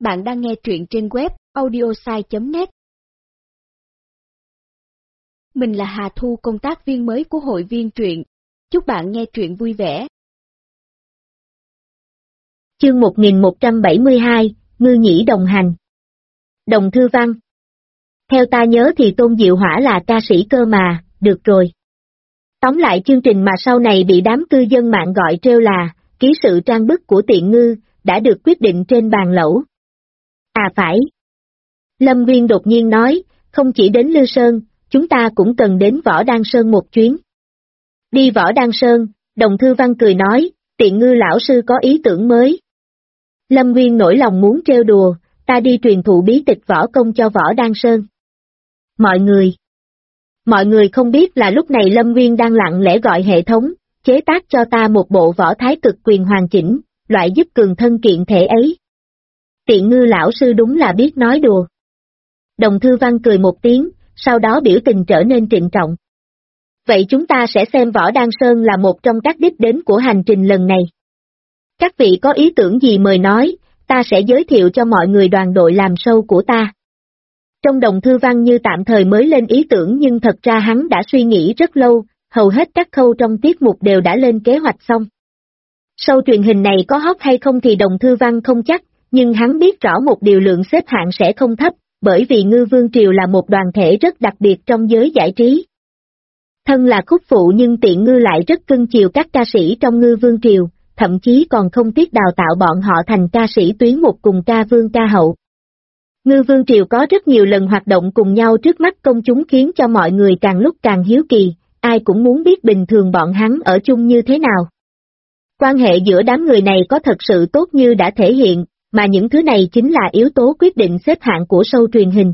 Bạn đang nghe truyện trên web audiosai.net. Mình là Hà Thu, công tác viên mới của hội viên truyện. Chúc bạn nghe truyện vui vẻ. Chương 1172, Ngư Nhĩ đồng hành. Đồng thư văn. Theo ta nhớ thì Tôn Diệu Hỏa là ca sĩ cơ mà, được rồi. Tóm lại chương trình mà sau này bị đám cư dân mạng gọi trêu là ký sự trang bức của Tiện Ngư, đã được quyết định trên bàn lẩu. À phải. Lâm Nguyên đột nhiên nói, không chỉ đến Lư Sơn, chúng ta cũng cần đến Võ Đăng Sơn một chuyến. Đi Võ Đăng Sơn, Đồng Thư Văn cười nói, Tiện Ngư lão sư có ý tưởng mới. Lâm Nguyên nổi lòng muốn trêu đùa, ta đi truyền thụ bí tịch võ công cho Võ Đăng Sơn. Mọi người không biết là lúc này Lâm Nguyên đang lặng lẽ gọi hệ thống, chế tác cho ta một bộ võ thái cực quyền hoàn chỉnh, loại giúp cường thân kiện thể ấy. Tiện Ngư lão sư đúng là biết nói đùa. Đồng Thư Văn cười một tiếng, sau đó biểu tình trở nên trịnh trọng. Vậy chúng ta sẽ xem Võ Đăng Sơn là một trong các đích đến của hành trình lần này. Các vị có ý tưởng gì mời nói, ta sẽ giới thiệu cho mọi người đoàn đội làm show của ta. Trong Đồng Thư Văn như tạm thời mới lên ý tưởng nhưng thật ra hắn đã suy nghĩ rất lâu, hầu hết các khâu trong tiết mục đều đã lên kế hoạch xong. Show truyền hình này có hot hay không thì Đồng Thư Văn không chắc, nhưng hắn biết rõ một điều lượng xếp hạng sẽ không thấp, bởi vì Ngư Vương Triều là một đoàn thể rất đặc biệt trong giới giải trí. Thân là khúc phụ nhưng Tiện Ngư lại rất cưng chiều các ca sĩ trong Ngư Vương Triều, thậm chí còn không tiếc đào tạo bọn họ thành ca sĩ tuyến một cùng ca vương ca hậu. Ngư Vương Triều có rất nhiều lần hoạt động cùng nhau trước mắt công chúng khiến cho mọi người càng lúc càng hiếu kỳ, ai cũng muốn biết bình thường bọn hắn ở chung như thế nào. Quan hệ giữa đám người này có thật sự tốt như đã thể hiện, mà những thứ này chính là yếu tố quyết định xếp hạng của show truyền hình.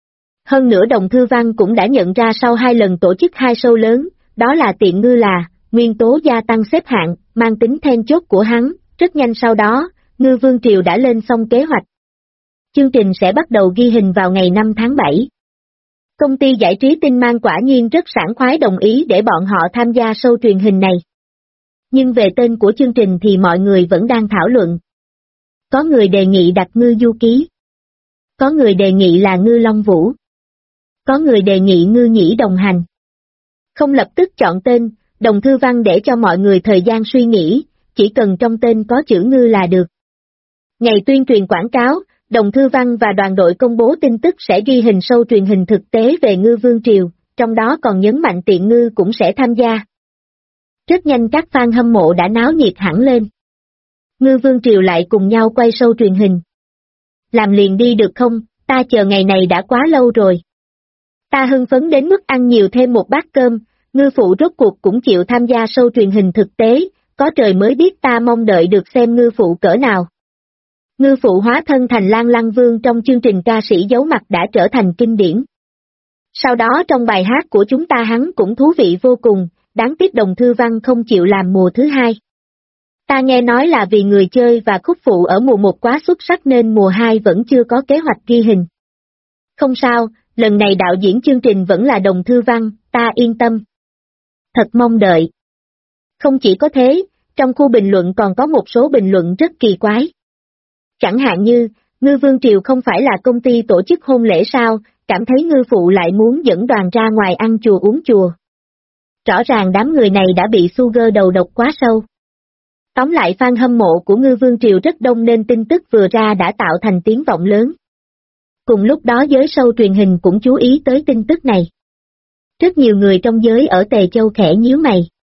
Hơn nữa Đồng Thư Văn cũng đã nhận ra sau 2 lần tổ chức 2 show lớn, đó là Tiện Ngư là nguyên tố gia tăng xếp hạng, mang tính then chốt của hắn, rất nhanh sau đó, Ngư Vương Triều đã lên xong kế hoạch. Chương trình sẽ bắt đầu ghi hình vào ngày 5 tháng 7. Công ty giải trí Tinh Mang quả nhiên rất sảng khoái đồng ý để bọn họ tham gia show truyền hình này. Nhưng về tên của chương trình thì mọi người vẫn đang thảo luận. Có người đề nghị đặt Ngư Du Ký. Có người đề nghị là Ngư Long Vũ. Có người đề nghị Ngư Nhĩ đồng hành. Không lập tức chọn tên, Đồng Thư Văn để cho mọi người thời gian suy nghĩ, chỉ cần trong tên có chữ Ngư là được. Ngày tuyên truyền quảng cáo, Đồng Thư Văn và đoàn đội công bố tin tức sẽ ghi hình show truyền hình thực tế về Ngư Vương Triều, trong đó còn nhấn mạnh Tiện Ngư cũng sẽ tham gia. Rất nhanh các fan hâm mộ đã náo nhiệt hẳn lên. Ngư Vương Triều lại cùng nhau quay show truyền hình. Làm liền đi được không, ta chờ ngày này đã quá lâu rồi. Ta hưng phấn đến mức ăn nhiều thêm một bát cơm, Ngư phụ rốt cuộc cũng chịu tham gia show truyền hình thực tế, có trời mới biết ta mong đợi được xem Ngư phụ cỡ nào. Ngư phụ hóa thân thành Lan Lăng Vương trong chương trình ca sĩ giấu mặt đã trở thành kinh điển. Sau đó trong bài hát của chúng ta hắn cũng thú vị vô cùng, đáng tiếc Đồng Thư Văn không chịu làm mùa thứ 2. Ta nghe nói là vì người chơi và khúc phụ ở mùa 1 quá xuất sắc nên mùa 2 vẫn chưa có kế hoạch ghi hình. Không sao, lần này đạo diễn chương trình vẫn là Đồng Thư Văn, ta yên tâm. Thật mong đợi. Không chỉ có thế, trong khu bình luận còn có một số bình luận rất kỳ quái. Chẳng hạn như, Ngư Vương Triều không phải là công ty tổ chức hôn lễ sao, cảm thấy Ngư phụ lại muốn dẫn đoàn ra ngoài ăn chùa uống chùa. Rõ ràng đám người này đã bị sugar đầu độc quá sâu. Tóm lại fan hâm mộ của Ngư Vương Triều rất đông nên tin tức vừa ra đã tạo thành tiếng vọng lớn. Cùng lúc đó giới show truyền hình cũng chú ý tới tin tức này. Rất nhiều người trong giới ở Tề Châu khẽ nhíu mày.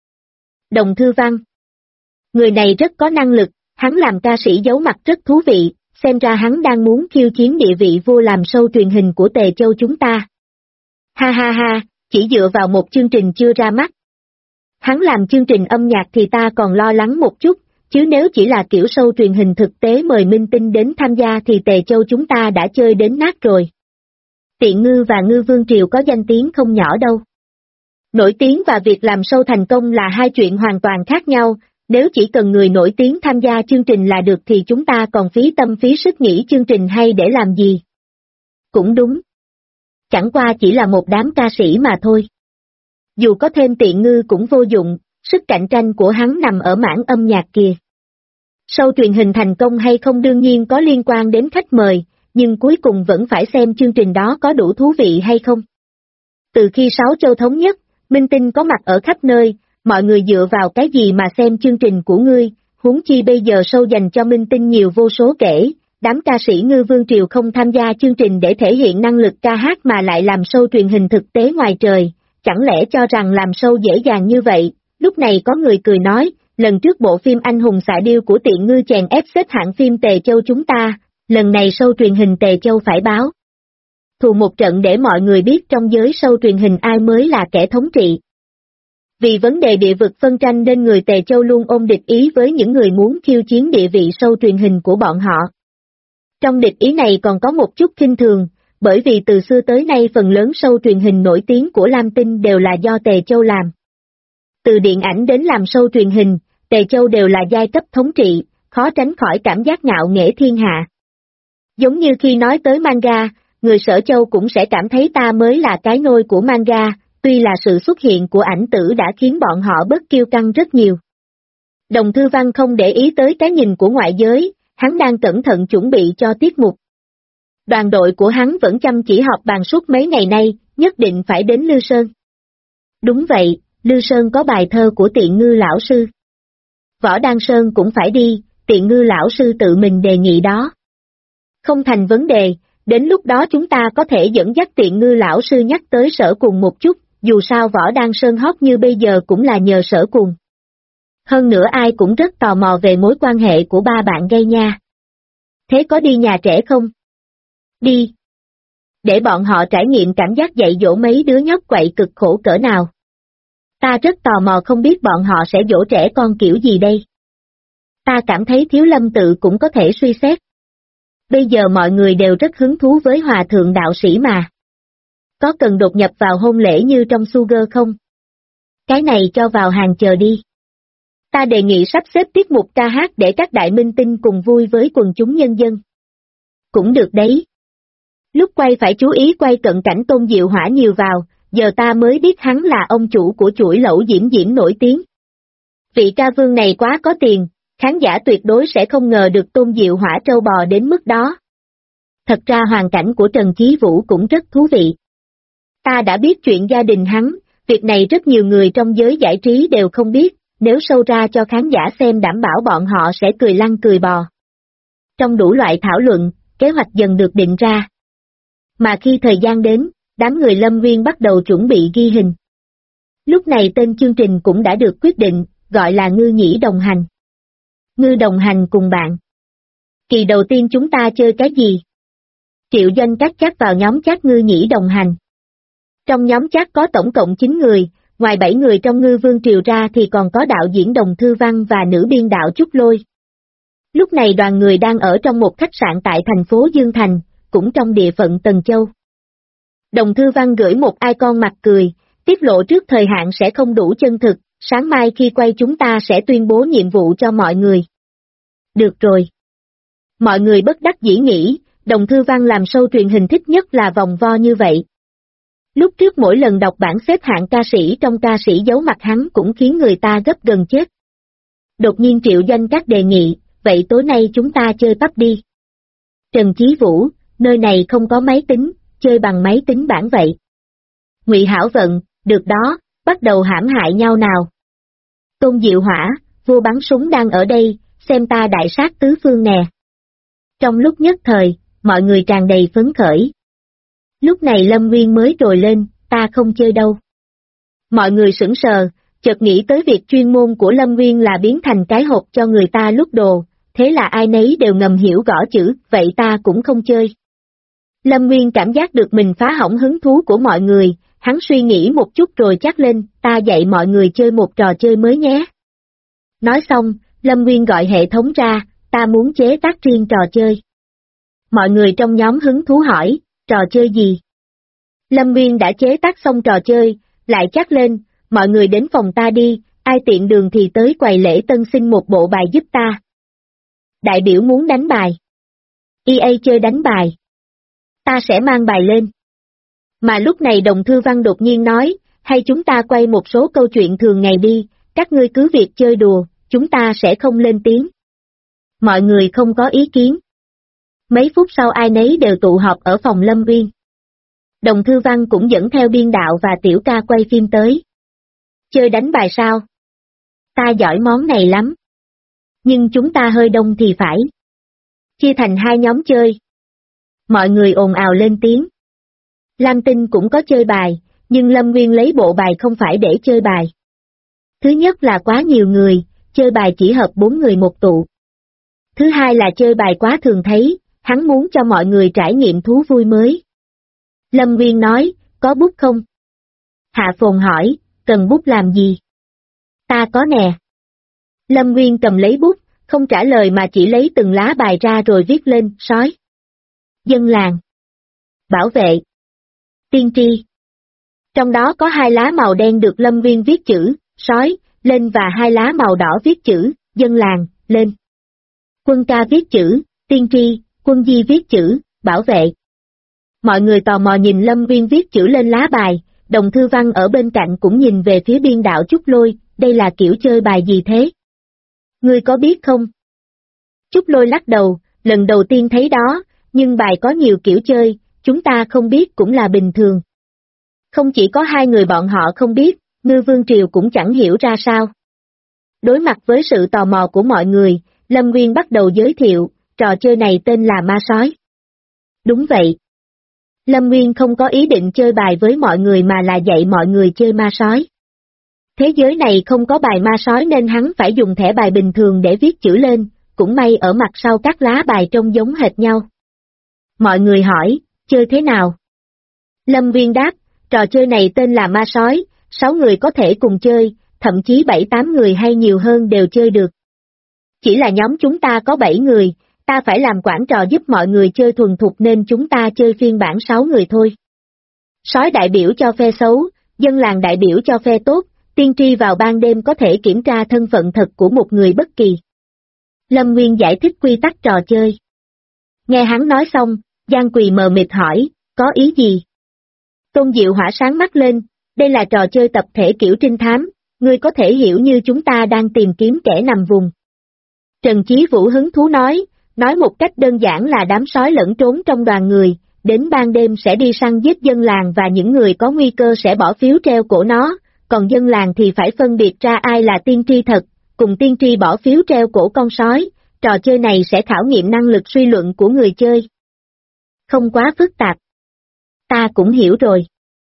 Đồng Thư Văn. Người này rất có năng lực, hắn làm ca sĩ giấu mặt rất thú vị, xem ra hắn đang muốn khiêu chiến địa vị vua làm show truyền hình của Tề Châu chúng ta. Ha ha ha, chỉ dựa vào một chương trình chưa ra mắt. Hắn làm chương trình âm nhạc thì ta còn lo lắng một chút, chứ nếu chỉ là kiểu show truyền hình thực tế mời minh tinh đến tham gia thì Tề Châu chúng ta đã chơi đến nát rồi. Tiện Ngư và Ngư Vương Triều có danh tiếng không nhỏ đâu. Nổi tiếng và việc làm show thành công là hai chuyện hoàn toàn khác nhau, nếu chỉ cần người nổi tiếng tham gia chương trình là được thì chúng ta còn phí tâm phí sức nghĩ chương trình hay để làm gì. Cũng đúng. Chẳng qua chỉ là một đám ca sĩ mà thôi. Dù có thêm Tiện Ngư cũng vô dụng, sức cạnh tranh của hắn nằm ở mảng âm nhạc kìa. Show truyền hình thành công hay không đương nhiên có liên quan đến khách mời, nhưng cuối cùng vẫn phải xem chương trình đó có đủ thú vị hay không. Từ khi Sáu Châu thống nhất, minh tinh có mặt ở khắp nơi, mọi người dựa vào cái gì mà xem chương trình của ngươi, huống chi bây giờ show dành cho minh tinh nhiều vô số kể, đám ca sĩ Ngư Vương Triều không tham gia chương trình để thể hiện năng lực ca hát mà lại làm show truyền hình thực tế ngoài trời, chẳng lẽ cho rằng làm show dễ dàng như vậy. Lúc này có người cười nói, lần trước bộ phim Anh hùng xạ điêu của Tiện Ngư chèn ép xếp hạng phim Tề Châu chúng ta, lần này show truyền hình Tề Châu phải báo thù một trận để mọi người biết trong giới show truyền hình ai mới là kẻ thống trị. Vì vấn đề địa vực phân tranh nên người Tề Châu luôn ôm địch ý với những người muốn khiêu chiến địa vị show truyền hình của bọn họ. Trong địch ý này còn có một chút khinh thường, bởi vì từ xưa tới nay phần lớn show truyền hình nổi tiếng của Lam Tinh đều là do Tề Châu làm. Từ điện ảnh đến làm show truyền hình, Tề Châu đều là giai cấp thống trị, khó tránh khỏi cảm giác ngạo nghễ thiên hạ. Giống như khi nói tới manga, người Sở Châu cũng sẽ cảm thấy ta mới là cái nôi của manga, tuy là sự xuất hiện của ảnh tử đã khiến bọn họ bớt kiêu căng rất nhiều. Đồng Thư Văn không để ý tới cái nhìn của ngoại giới, hắn đang cẩn thận chuẩn bị cho tiết mục. Đoàn đội của hắn vẫn chăm chỉ họp bàn suốt mấy ngày nay, nhất định phải đến Lư Sơn. Đúng vậy, Lư Sơn có bài thơ của Tiện Ngư lão sư. Võ Đăng Sơn cũng phải đi, Tiện Ngư lão sư tự mình đề nghị đó. Không thành vấn đề, đến lúc đó chúng ta có thể dẫn dắt Tiện Ngư lão sư nhắc tới Sở Cùng một chút, dù sao Võ Đăng Sơn hot như bây giờ cũng là nhờ Sở Cùng. Hơn nữa ai cũng rất tò mò về mối quan hệ của ba bạn gây nha. Thế có đi nhà trẻ không? Đi. Để bọn họ trải nghiệm cảm giác dạy dỗ mấy đứa nhóc quậy cực khổ cỡ nào. Ta rất tò mò không biết bọn họ sẽ dỗ trẻ con kiểu gì đây. Ta cảm thấy Thiếu Lâm Tự cũng có thể suy xét. Bây giờ mọi người đều rất hứng thú với hòa thượng đạo sĩ mà. Có cần đột nhập vào hôn lễ như trong Sugar không? Cái này cho vào hàng chờ đi. Ta đề nghị sắp xếp tiết mục ca hát để các đại minh tinh cùng vui với quần chúng nhân dân. Cũng được đấy. Lúc quay phải chú ý quay cận cảnh Tôn Diệu Hỏa nhiều vào, giờ ta mới biết hắn là ông chủ của chuỗi lẩu Diễm Diễm nổi tiếng. Vị ca vương này quá có tiền, khán giả tuyệt đối sẽ không ngờ được Tôn Diệu Hỏa trâu bò đến mức đó. Thật ra hoàn cảnh của Trần Chí Vũ cũng rất thú vị. Ta đã biết chuyện gia đình hắn, việc này rất nhiều người trong giới giải trí đều không biết, nếu show ra cho khán giả xem đảm bảo bọn họ sẽ cười lăn cười bò. Trong đủ loại thảo luận, kế hoạch dần được định ra. Mà khi thời gian đến, đám người Lâm Nguyên bắt đầu chuẩn bị ghi hình. Lúc này tên chương trình cũng đã được quyết định, gọi là Ngư Nhĩ Đồng Hành. Ngư đồng hành cùng bạn. Kỳ đầu tiên chúng ta chơi cái gì? Triệu Doanh chat vào nhóm chat Ngư Nhĩ Đồng Hành. Trong nhóm chat có tổng cộng 9 người, ngoài 7 người trong Ngư Vương Triều ra thì còn có đạo diễn Đồng Thư Văn và nữ biên đạo Trúc Lôi. Lúc này đoàn người đang ở trong một khách sạn tại thành phố Dương Thành, cũng trong địa phận Tần Châu. Đồng Thư Văn gửi một icon mặt cười, tiết lộ trước thời hạn sẽ không đủ chân thực, sáng mai khi quay chúng ta sẽ tuyên bố nhiệm vụ cho mọi người. Được rồi. Mọi người bất đắc dĩ nghĩ, Đồng Thư Văn làm show truyền hình thích nhất là vòng vo như vậy. Lúc trước mỗi lần đọc bảng xếp hạng ca sĩ trong ca sĩ giấu mặt hắn cũng khiến người ta gấp gần chết. Đột nhiên Triệu Doanh các đề nghị, vậy tối nay chúng ta chơi pub đi. Trần Chí Vũ, nơi này không có máy tính, chơi bằng máy tính bảng vậy. Ngụy Hảo Vận, được đó, bắt đầu hãm hại nhau nào. Tôn Diệu Hỏa, vua bắn súng đang ở đây, xem ta đại sát tứ phương nè. Trong lúc nhất thời, mọi người tràn đầy phấn khởi. Lúc này Lâm Nguyên mới trồi lên, ta không chơi đâu. Mọi người sững sờ, chợt nghĩ tới việc chuyên môn của Lâm Nguyên là biến thành cái hộp cho người ta lút đồ, thế là ai nấy đều ngầm hiểu gõ chữ, vậy ta cũng không chơi. Lâm Nguyên cảm giác được mình phá hỏng hứng thú của mọi người, hắn suy nghĩ một chút rồi chắc lên, ta dạy mọi người chơi một trò chơi mới nhé. Nói xong, Lâm Nguyên gọi hệ thống ra, ta muốn chế tác riêng trò chơi. Mọi người trong nhóm hứng thú hỏi, trò chơi gì? Lâm Nguyên đã chế tác xong trò chơi, lại chắc lên, mọi người đến phòng ta đi, ai tiện đường thì tới quầy lễ tân xin một bộ bài giúp ta. Đại biểu muốn đánh bài. EA chơi đánh bài. Ta sẽ mang bài lên. Mà lúc này Đồng Thư Văn đột nhiên nói, hay chúng ta quay một số câu chuyện thường ngày đi, các ngươi cứ việc chơi đùa, chúng ta sẽ không lên tiếng. Mọi người không có ý kiến. Mấy phút sau ai nấy đều tụ họp ở phòng Lâm Uyên. Đồng Thư Văn cũng dẫn theo biên đạo và Tiểu Ca quay phim tới. Chơi đánh bài sao? Ta giỏi món này lắm. Nhưng chúng ta hơi đông thì phải. Chia thành hai nhóm chơi. Mọi người ồn ào lên tiếng. Lam Tinh cũng có chơi bài, nhưng Lâm Nguyên lấy bộ bài không phải để chơi bài. Thứ nhất là quá nhiều người, chơi bài chỉ hợp 4 người một tụ. Thứ hai là chơi bài quá thường thấy, hắn muốn cho mọi người trải nghiệm thú vui mới. Lâm Nguyên nói, có bút không? Hạ Phồn hỏi, cần bút làm gì? Ta có nè. Lâm Nguyên cầm lấy bút, không trả lời mà chỉ lấy từng lá bài ra rồi viết lên, sói. Dân làng. Bảo vệ. Tiên tri. Trong đó có 2 lá màu đen được Lâm Nguyên viết chữ, sói, lên và 2 lá màu đỏ viết chữ, dân làng, lên. Quân Ca viết chữ, tiên tri, Quân Di viết chữ, bảo vệ. Mọi người tò mò nhìn Lâm Nguyên viết chữ lên lá bài, Đồng Thư Văn ở bên cạnh cũng nhìn về phía biên đạo Trúc Lôi, đây là kiểu chơi bài gì thế? Ngươi có biết không? Trúc Lôi lắc đầu, lần đầu tiên thấy đó, nhưng bài có nhiều kiểu chơi, chúng ta không biết cũng là bình thường. Không chỉ có 2 người bọn họ không biết, Ngư Vương Triều cũng chẳng hiểu ra sao. Đối mặt với sự tò mò của mọi người, Lâm Nguyên bắt đầu giới thiệu, trò chơi này tên là ma sói. Đúng vậy. Lâm Nguyên không có ý định chơi bài với mọi người mà là dạy mọi người chơi ma sói. Thế giới này không có bài ma sói nên hắn phải dùng thẻ bài bình thường để viết chữ lên, cũng may ở mặt sau các lá bài trông giống hệt nhau. Mọi người hỏi, chơi thế nào? Lâm Nguyên đáp, trò chơi này tên là ma sói, 6 người có thể cùng chơi, thậm chí 7-8 người hay nhiều hơn đều chơi được. Chỉ là nhóm chúng ta có 7 người, ta phải làm quản trò giúp mọi người chơi thuần thục nên chúng ta chơi phiên bản 6 người thôi. Sói đại biểu cho phe xấu, dân làng đại biểu cho phe tốt, tiên tri vào ban đêm có thể kiểm tra thân phận thật của một người bất kỳ. Lâm Nguyên giải thích quy tắc trò chơi. Nghe hắn nói xong, Giang Quỳ mờ mịt hỏi, có ý gì? Tôn Diệu Hỏa sáng mắt lên, đây là trò chơi tập thể kiểu trinh thám, ngươi có thể hiểu như chúng ta đang tìm kiếm kẻ nằm vùng. Trần Chí Vũ hứng thú nói một cách đơn giản là đám sói lẫn trốn trong đoàn người, đến ban đêm sẽ đi săn giết dân làng và những người có nguy cơ sẽ bỏ phiếu treo cổ nó, còn dân làng thì phải phân biệt ra ai là tiên tri thật, cùng tiên tri bỏ phiếu treo cổ con sói, trò chơi này sẽ khảo nghiệm năng lực suy luận của người chơi. Không quá phức tạp. Ta cũng hiểu rồi.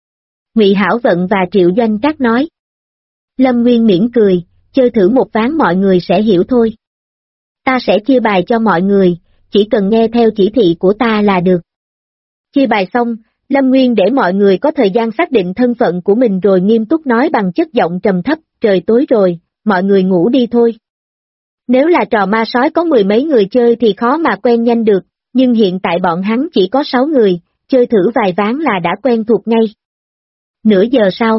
Ngụy Hảo Vận và Triệu Doanh Các nói. Lâm Nguyên mỉm cười, chơi thử một ván mọi người sẽ hiểu thôi. Ta sẽ chia bài cho mọi người, chỉ cần nghe theo chỉ thị của ta là được. Chia bài xong, Lâm Nguyên để mọi người có thời gian xác định thân phận của mình rồi nghiêm túc nói bằng chất giọng trầm thấp, trời tối rồi, mọi người ngủ đi thôi. Nếu là trò ma sói có 10 mấy người chơi thì khó mà quen nhanh được, nhưng hiện tại bọn hắn chỉ có 6 người, chơi thử vài ván là đã quen thuộc ngay. Nửa giờ sau.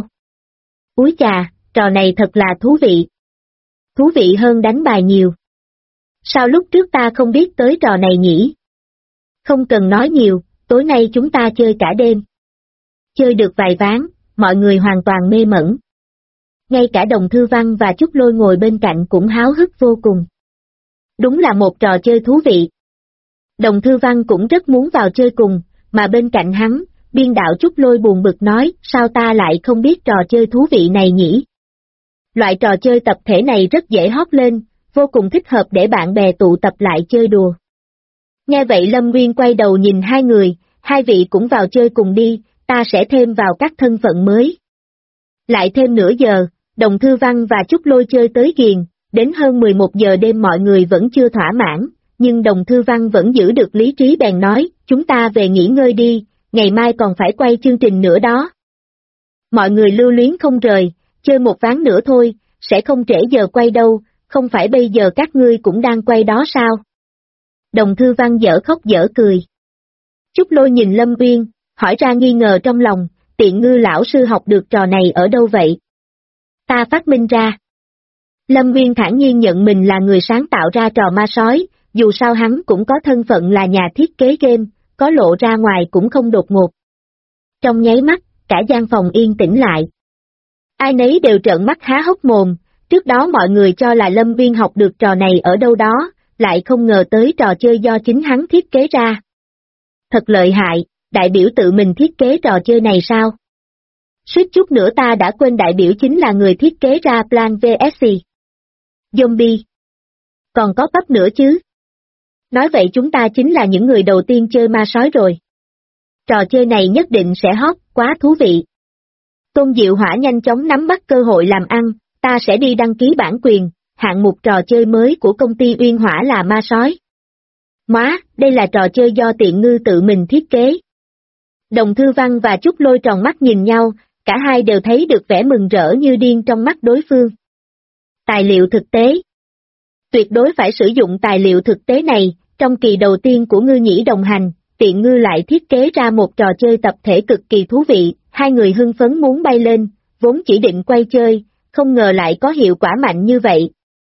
Úi chà, trò này thật là thú vị. Thú vị hơn đánh bài nhiều. Sao lúc trước ta không biết tới trò này nhỉ? Không cần nói nhiều, tối nay chúng ta chơi cả đêm. Chơi được vài ván, mọi người hoàn toàn mê mẩn. Ngay cả Đồng Thư Văn và Trúc Lôi ngồi bên cạnh cũng háo hức vô cùng. Đúng là một trò chơi thú vị. Đồng Thư Văn cũng rất muốn vào chơi cùng, mà bên cạnh hắn, biên đạo Trúc Lôi buồn bực nói, sao ta lại không biết trò chơi thú vị này nhỉ? Loại trò chơi tập thể này rất dễ hót lên, vô cùng thích hợp để bạn bè tụ tập lại chơi đùa. Nghe vậy Lâm Nguyên quay đầu nhìn 2 người, 2 vị cũng vào chơi cùng đi, ta sẽ thêm vào các thân phận mới. Lại thêm nửa giờ, Đồng Thư Văn và Trúc Lôi chơi tới ghiền, đến hơn 11 giờ đêm mọi người vẫn chưa thỏa mãn, nhưng Đồng Thư Văn vẫn giữ được lý trí bèn nói, chúng ta về nghỉ ngơi đi, ngày mai còn phải quay chương trình nữa đó. Mọi người lưu luyến không rời, chơi một ván nữa thôi, sẽ không trễ giờ quay đâu, không phải bây giờ các ngươi cũng đang quay đó sao? Đồng Thư Văn dở khóc dở cười. Trúc Lôi nhìn Lâm Uyên, hỏi ra nghi ngờ trong lòng, Tiện Ngư lão sư học được trò này ở đâu vậy? Ta phát minh ra. Lâm Uyên thản nhiên nhận mình là người sáng tạo ra trò ma sói, dù sao hắn cũng có thân phận là nhà thiết kế game, có lộ ra ngoài cũng không đột ngột. Trong nháy mắt, cả gian phòng yên tĩnh lại. Ai nấy đều trợn mắt há hốc mồm, trước đó mọi người cho là Lâm Uyên học được trò này ở đâu đó, lại không ngờ tới trò chơi do chính hắn thiết kế ra. Thật lợi hại, đại biểu tự mình thiết kế trò chơi này sao? Suýt chút nữa ta đã quên đại biểu chính là người thiết kế ra Plan vs Zombie. Còn có Pup nữa chứ? Nói vậy chúng ta chính là những người đầu tiên chơi ma sói rồi. Trò chơi này nhất định sẽ hot, quá thú vị. Tôn Diệu Hỏa nhanh chóng nắm bắt cơ hội làm ăn, ta sẽ đi đăng ký bản quyền, hạng mục trò chơi mới của công ty Uyên Hỏa là ma sói. Móa, đây là trò chơi do Tiện Ngư tự mình thiết kế. Đồng Thư Văn và Trúc Lôi tròn mắt nhìn nhau, cả hai đều thấy được vẻ mừng rỡ như điên trong mắt đối phương. Tài liệu thực tế. Tuyệt đối phải sử dụng tài liệu thực tế này, trong kỳ đầu tiên của Ngư Nhĩ đồng hành, Tiện Ngư lại thiết kế ra một trò chơi tập thể cực kỳ thú vị, hai người hưng phấn muốn bay lên, vốn chỉ định quay chơi, không ngờ lại có hiệu quả mạnh như vậy.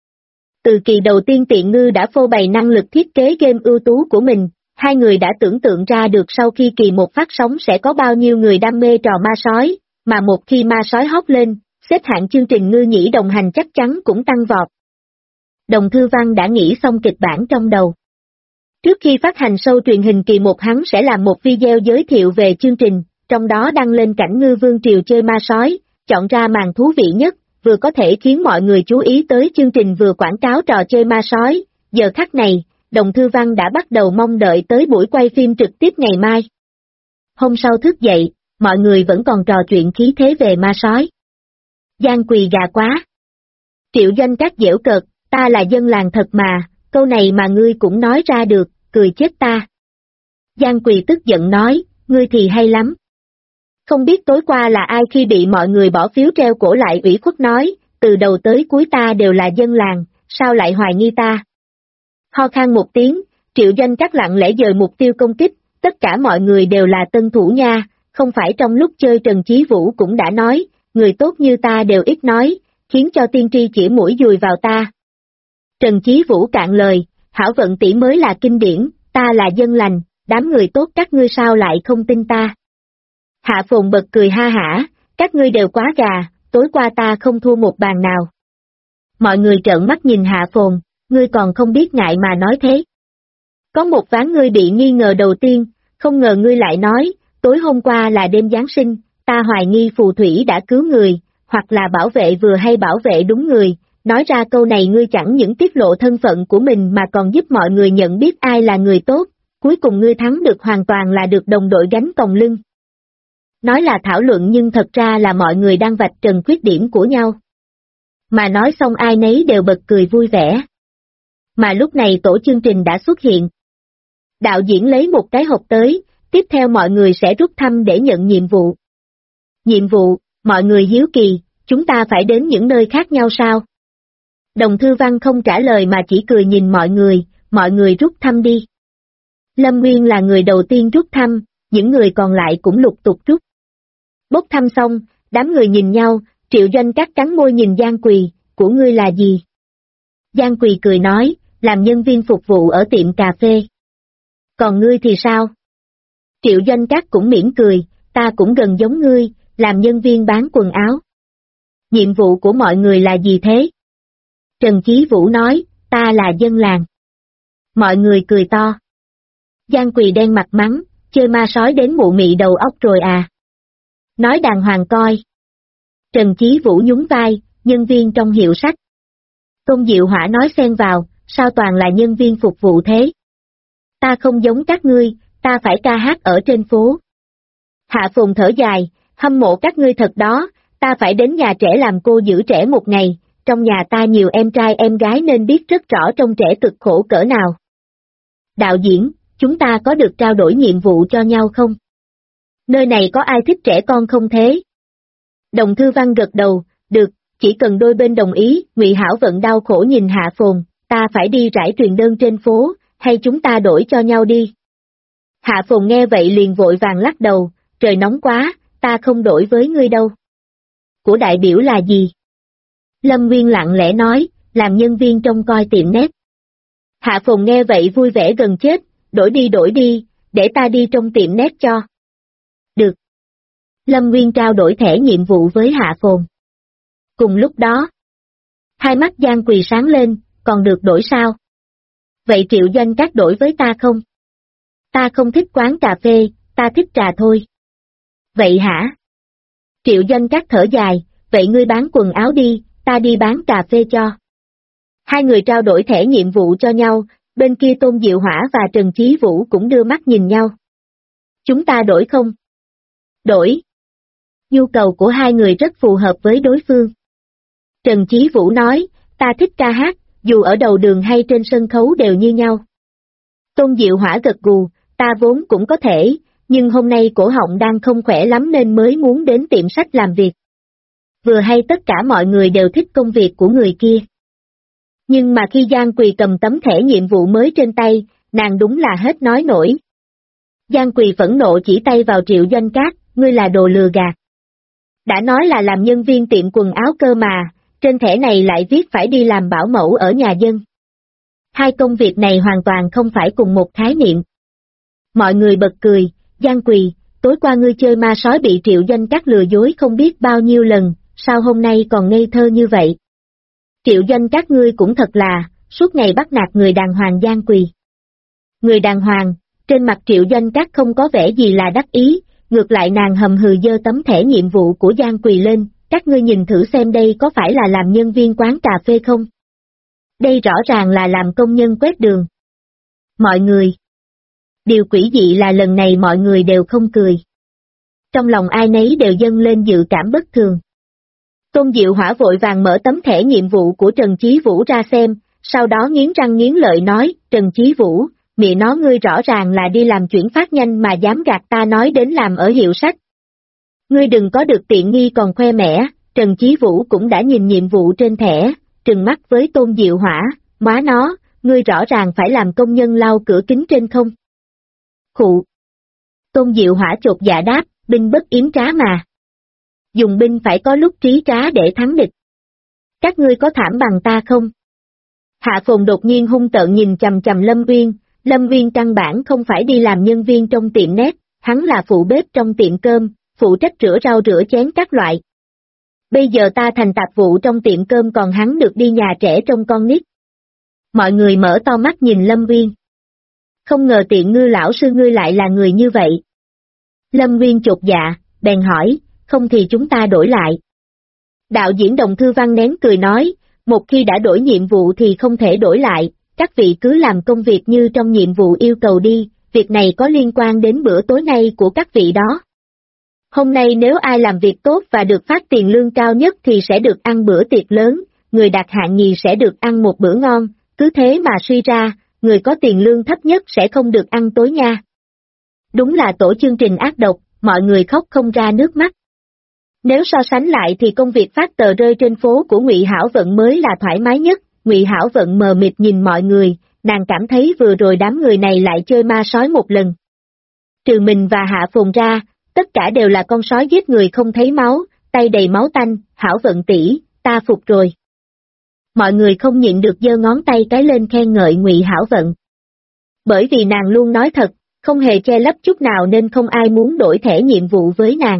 Từ kỳ đầu tiên Tiện Ngư đã phô bày năng lực thiết kế game ưu tú của mình, hai người đã tưởng tượng ra được sau khi kỳ một phát sóng sẽ có bao nhiêu người đam mê trò ma sói, mà một khi ma sói hot lên, xếp hạng chương trình Ngư Nhĩ đồng hành chắc chắn cũng tăng vọt. Đồng Thư Văn đã nghĩ xong kịch bản trong đầu. Trước khi phát hành show truyền hình kỳ một hắn sẽ làm một video giới thiệu về chương trình, trong đó đăng lên cảnh Ngư Vương Triều chơi ma sói, chọn ra màn thú vị nhất, vừa có thể khiến mọi người chú ý tới chương trình vừa quảng cáo trò chơi ma sói. Giờ khắc này, Đồng Thư Văn đã bắt đầu mong đợi tới buổi quay phim trực tiếp ngày mai. Hôm sau thức dậy, mọi người vẫn còn trò chuyện khí thế về ma sói. Giang Quỳ gà quá. Triệu Doanh Các giễu cợt, ta là dân làng thật mà, câu này mà ngươi cũng nói ra được, cười chết ta. Giang Quỳ tức giận nói, ngươi thì hay lắm. Không biết tối qua là ai khi bị mọi người bỏ phiếu treo cổ lại ủy khuất nói, từ đầu tới cuối ta đều là dân làng, sao lại hoài nghi ta? Ho khan một tiếng, Triệu Doanh Các lặng lẽ dời mục tiêu công kích, tất cả mọi người đều là tân thủ nha, không phải trong lúc chơi Trần Chí Vũ cũng đã nói, người tốt như ta đều ít nói, khiến cho tiên tri chỉ mũi dùi vào ta. Trần Chí Vũ cạn lời, hảo vận tỷ mới là kinh điển, ta là dân lành, đám người tốt các ngươi sao lại không tin ta. Hạ Phồn bật cười ha hả, các ngươi đều quá gà, tối qua ta không thua một bàn nào. Mọi người trợn mắt nhìn Hạ Phồn, ngươi còn không biết ngại mà nói thế. Có một ván ngươi bị nghi ngờ đầu tiên, không ngờ ngươi lại nói, tối hôm qua là đêm Giáng sinh, ta hoài nghi phù thủy đã cứu người, hoặc là bảo vệ vừa hay bảo vệ đúng người, nói ra câu này ngươi chẳng những tiết lộ thân phận của mình mà còn giúp mọi người nhận biết ai là người tốt, cuối cùng ngươi thắng được hoàn toàn là được đồng đội gánh còng lưng. Nói là thảo luận nhưng thật ra là mọi người đang vạch trần khuyết điểm của nhau. Mà nói xong ai nấy đều bật cười vui vẻ. Mà lúc này tổ chương trình đã xuất hiện. Đạo diễn lấy một cái hộp tới, tiếp theo mọi người sẽ rút thăm để nhận nhiệm vụ. Nhiệm vụ, mọi người hiếu kỳ, chúng ta phải đến những nơi khác nhau sao? Đồng Thư Văn không trả lời mà chỉ cười nhìn mọi người rút thăm đi. Lâm Nguyên là người đầu tiên rút thăm, những người còn lại cũng lục tục rút. Bốc thăm xong, đám người nhìn nhau, Triệu Doanh Các cắn môi nhìn Giang Quỳ, của ngươi là gì? Giang Quỳ cười nói, làm nhân viên phục vụ ở tiệm cà phê. Còn ngươi thì sao? Triệu Doanh Các cũng mỉm cười, ta cũng gần giống ngươi, làm nhân viên bán quần áo. Nhiệm vụ của mọi người là gì thế? Trần Chí Vũ nói, ta là dân làng. Mọi người cười to. Giang Quỳ đen mặt mắng, chơi ma sói đến mụ mị đầu óc rồi à? Nói đàng hoàng coi. Trần Chí Vũ nhún vai, nhân viên trong hiệu sách. Tôn Diệu Hỏa nói xen vào, sao toàn là nhân viên phục vụ thế? Ta không giống các ngươi, ta phải ca hát ở trên phố. Hạ Phồn thở dài, hâm mộ các ngươi thật đó, ta phải đến nhà trẻ làm cô giữ trẻ một ngày, trong nhà ta nhiều em trai em gái nên biết rất rõ trông trẻ cực khổ cỡ nào. Đạo diễn, chúng ta có được trao đổi nhiệm vụ cho nhau không? Nơi này có ai thích trẻ con không thế? Đồng Thư Văn gật đầu, được, chỉ cần đôi bên đồng ý, Ngụy Hảo Vận đau khổ nhìn Hạ Phồn, ta phải đi rải truyền đơn trên phố, hay chúng ta đổi cho nhau đi? Hạ Phồn nghe vậy liền vội vàng lắc đầu, trời nóng quá, ta không đổi với ngươi đâu. Của đại biểu là gì? Lâm Nguyên lặng lẽ nói, làm nhân viên trông coi tiệm nét. Hạ Phồn nghe vậy vui vẻ gần chết, đổi đi, để ta đi trong tiệm nét cho. Được. Lâm Nguyên trao đổi thẻ nhiệm vụ với Hạ Phồn. Cùng lúc đó, hai mắt Giang Quỳ sáng lên, còn được đổi sao? Vậy Triệu Doanh Các đổi với ta không? Ta không thích quán cà phê, ta thích trà thôi. Vậy hả? Triệu Doanh Các thở dài, vậy ngươi bán quần áo đi, ta đi bán cà phê cho. Hai người trao đổi thẻ nhiệm vụ cho nhau, bên kia Tôn Diệu Hỏa và Trần Chí Vũ cũng đưa mắt nhìn nhau. Chúng ta đổi không? Đổi. Nhu cầu của hai người rất phù hợp với đối phương. Trần Chí Vũ nói, ta thích ca hát, dù ở đầu đường hay trên sân khấu đều như nhau. Tôn Diệu Hỏa gật gù, ta vốn cũng có thể, nhưng hôm nay cổ họng đang không khỏe lắm nên mới muốn đến tiệm sách làm việc. Vừa hay tất cả mọi người đều thích công việc của người kia. Nhưng mà khi Giang Quỳ cầm tấm thẻ nhiệm vụ mới trên tay, nàng đúng là hết nói nổi. Giang Quỳ phẫn nộ chỉ tay vào Triệu Doanh Các, ngươi là đồ lừa gạt. Đã nói là làm nhân viên tiệm quần áo cơ mà, trên thẻ này lại viết phải đi làm bảo mẫu ở nhà dân. Hai công việc này hoàn toàn không phải cùng một khái niệm. Mọi người bật cười, Giang Quỳ, tối qua ngươi chơi ma sói bị Triệu Doanh Các lừa dối không biết bao nhiêu lần, sao hôm nay còn ngây thơ như vậy? Triệu Doanh Các ngươi cũng thật là, suốt ngày bắt nạt người đàng hoàng. Giang Quỳ. Người đàng hoàng, trên mặt Triệu Doanh Các không có vẻ gì là đắc ý, ngược lại nàng hầm hừ giơ tấm thẻ nhiệm vụ của Giang Quỳ lên, các ngươi nhìn thử xem đây có phải là làm nhân viên quán cà phê không? Đây rõ ràng là làm công nhân quét đường. Mọi người. Điều quỷ dị là lần này mọi người đều không cười. Trong lòng ai nấy đều dâng lên dự cảm bất thường. Tôn Diệu Hỏa vội vàng mở tấm thẻ nhiệm vụ của Trần Chí Vũ ra xem, sau đó nghiến răng nghiến lợi nói, Trần Chí Vũ, mẹ nó ngươi rõ ràng là đi làm chuyển phát nhanh mà dám gạt ta nói đến làm ở hiệu sách. Ngươi đừng có được tiện nghi còn khoe mẽ, Trần Chí Vũ cũng đã nhìn nhiệm vụ trên thẻ, trừng mắt với Tôn Diệu Hỏa, má nó, ngươi rõ ràng phải làm công nhân lau cửa kính trên không. Khụ. Tôn Diệu Hỏa chột dạ đáp, binh bất yếm trá mà. Dùng binh phải có lúc trí trá để thắng địch. Các ngươi có thảm bằng ta không? Hạ Phồn đột nhiên hung tợn nhìn chằm chằm Lâm Uyên, Lâm Uyên căn bản không phải đi làm nhân viên trong tiệm nét, hắn là phụ bếp trong tiệm cơm, phụ trách rửa rau rửa chén các loại. Bây giờ ta thành tạp vụ trong tiệm cơm còn hắn được đi nhà trẻ trông con nít. Mọi người mở to mắt nhìn Lâm Uyên. Không ngờ Tiện Ngư lão sư ngươi lại là người như vậy. Lâm Uyên chột dạ, bèn hỏi, không thì chúng ta đổi lại. Đạo diễn Đồng Thư Văn nén cười nói, một khi đã đổi nhiệm vụ thì không thể đổi lại, các vị cứ làm công việc như trong nhiệm vụ yêu cầu đi, việc này có liên quan đến bữa tối nay của các vị đó. Hôm nay nếu ai làm việc tốt và được phát tiền lương cao nhất thì sẽ được ăn bữa tiệc lớn, người đạt hạng nhì sẽ được ăn một bữa ngon, cứ thế mà suy ra, người có tiền lương thấp nhất sẽ không được ăn tối nha. Đúng là tổ chương trình ác độc, mọi người khóc không ra nước mắt. Nếu so sánh lại thì công việc phát tờ rơi trên phố của Ngụy Hảo Vận mới là thoải mái nhất. Ngụy Hảo Vận mờ mịt nhìn mọi người, nàng cảm thấy vừa rồi đám người này lại chơi ma sói một lần. Trừ mình và Hạ Phồn ra, tất cả đều là con sói giết người không thấy máu, tay đầy máu tanh. Hảo Vận tỷ, ta phục rồi. Mọi người không nhịn được giơ ngón tay cái lên khen ngợi Ngụy Hảo Vận. Bởi vì nàng luôn nói thật, không hề che lấp chút nào nên không ai muốn đổi thẻ nhiệm vụ với nàng.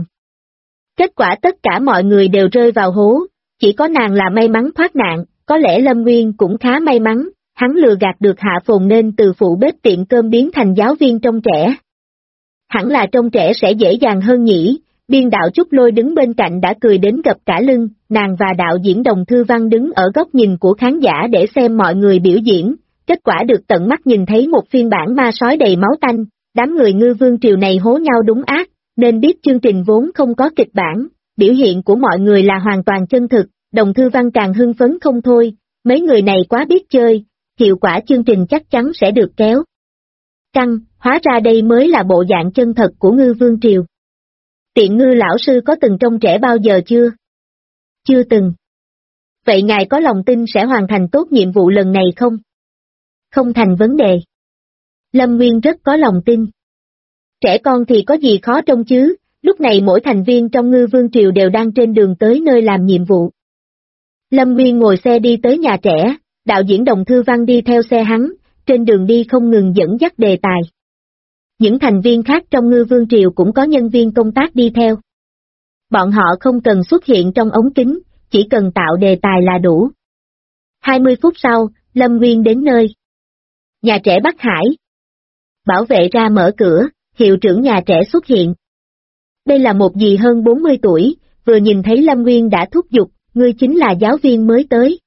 Kết quả tất cả mọi người đều rơi vào hố, chỉ có nàng là may mắn thoát nạn, có lẽ Lâm Nguyên cũng khá may mắn, hắn lừa gạt được Hạ Phồn nên từ phụ bếp tiệm cơm biến thành giáo viên trông trẻ. Hẳn là trông trẻ sẽ dễ dàng hơn nhỉ, biên đạo Trúc Lôi đứng bên cạnh đã cười đến gập cả lưng, nàng và đạo diễn Đồng Thư Văn đứng ở góc nhìn của khán giả để xem mọi người biểu diễn, kết quả được tận mắt nhìn thấy một phiên bản ma sói đầy máu tanh, đám người Ngư Vương Triều này hố nhau đúng ác. Nên biết chương trình vốn không có kịch bản, biểu hiện của mọi người là hoàn toàn chân thực, Đồng Thư Văn càng hưng phấn không thôi, mấy người này quá biết chơi, hiệu quả chương trình chắc chắn sẽ được kéo căng, hóa ra đây mới là bộ dạng chân thật của Ngư Vương Triều. Tiện Ngư lão sư có từng trông trẻ bao giờ chưa? Chưa từng. Vậy ngài có lòng tin sẽ hoàn thành tốt nhiệm vụ lần này không? Không thành vấn đề. Lâm Nguyên rất có lòng tin. Trẻ con thì có gì khó trông chứ, lúc này mỗi thành viên trong Ngư Vương Triều đều đang trên đường tới nơi làm nhiệm vụ. Lâm Nguyên ngồi xe đi tới nhà trẻ, đạo diễn Đồng Thư Văn đi theo xe hắn, trên đường đi không ngừng dẫn dắt đề tài. Những thành viên khác trong Ngư Vương Triều cũng có nhân viên công tác đi theo. Bọn họ không cần xuất hiện trong ống kính, chỉ cần tạo đề tài là đủ. 20 phút sau, Lâm Nguyên đến nơi. Nhà trẻ Bắc Hải. Bảo vệ ra mở cửa, hiệu trưởng nhà trẻ xuất hiện. Đây là một dì hơn 40 tuổi, vừa nhìn thấy Lâm Nguyên đã thúc giục, ngươi chính là giáo viên mới tới.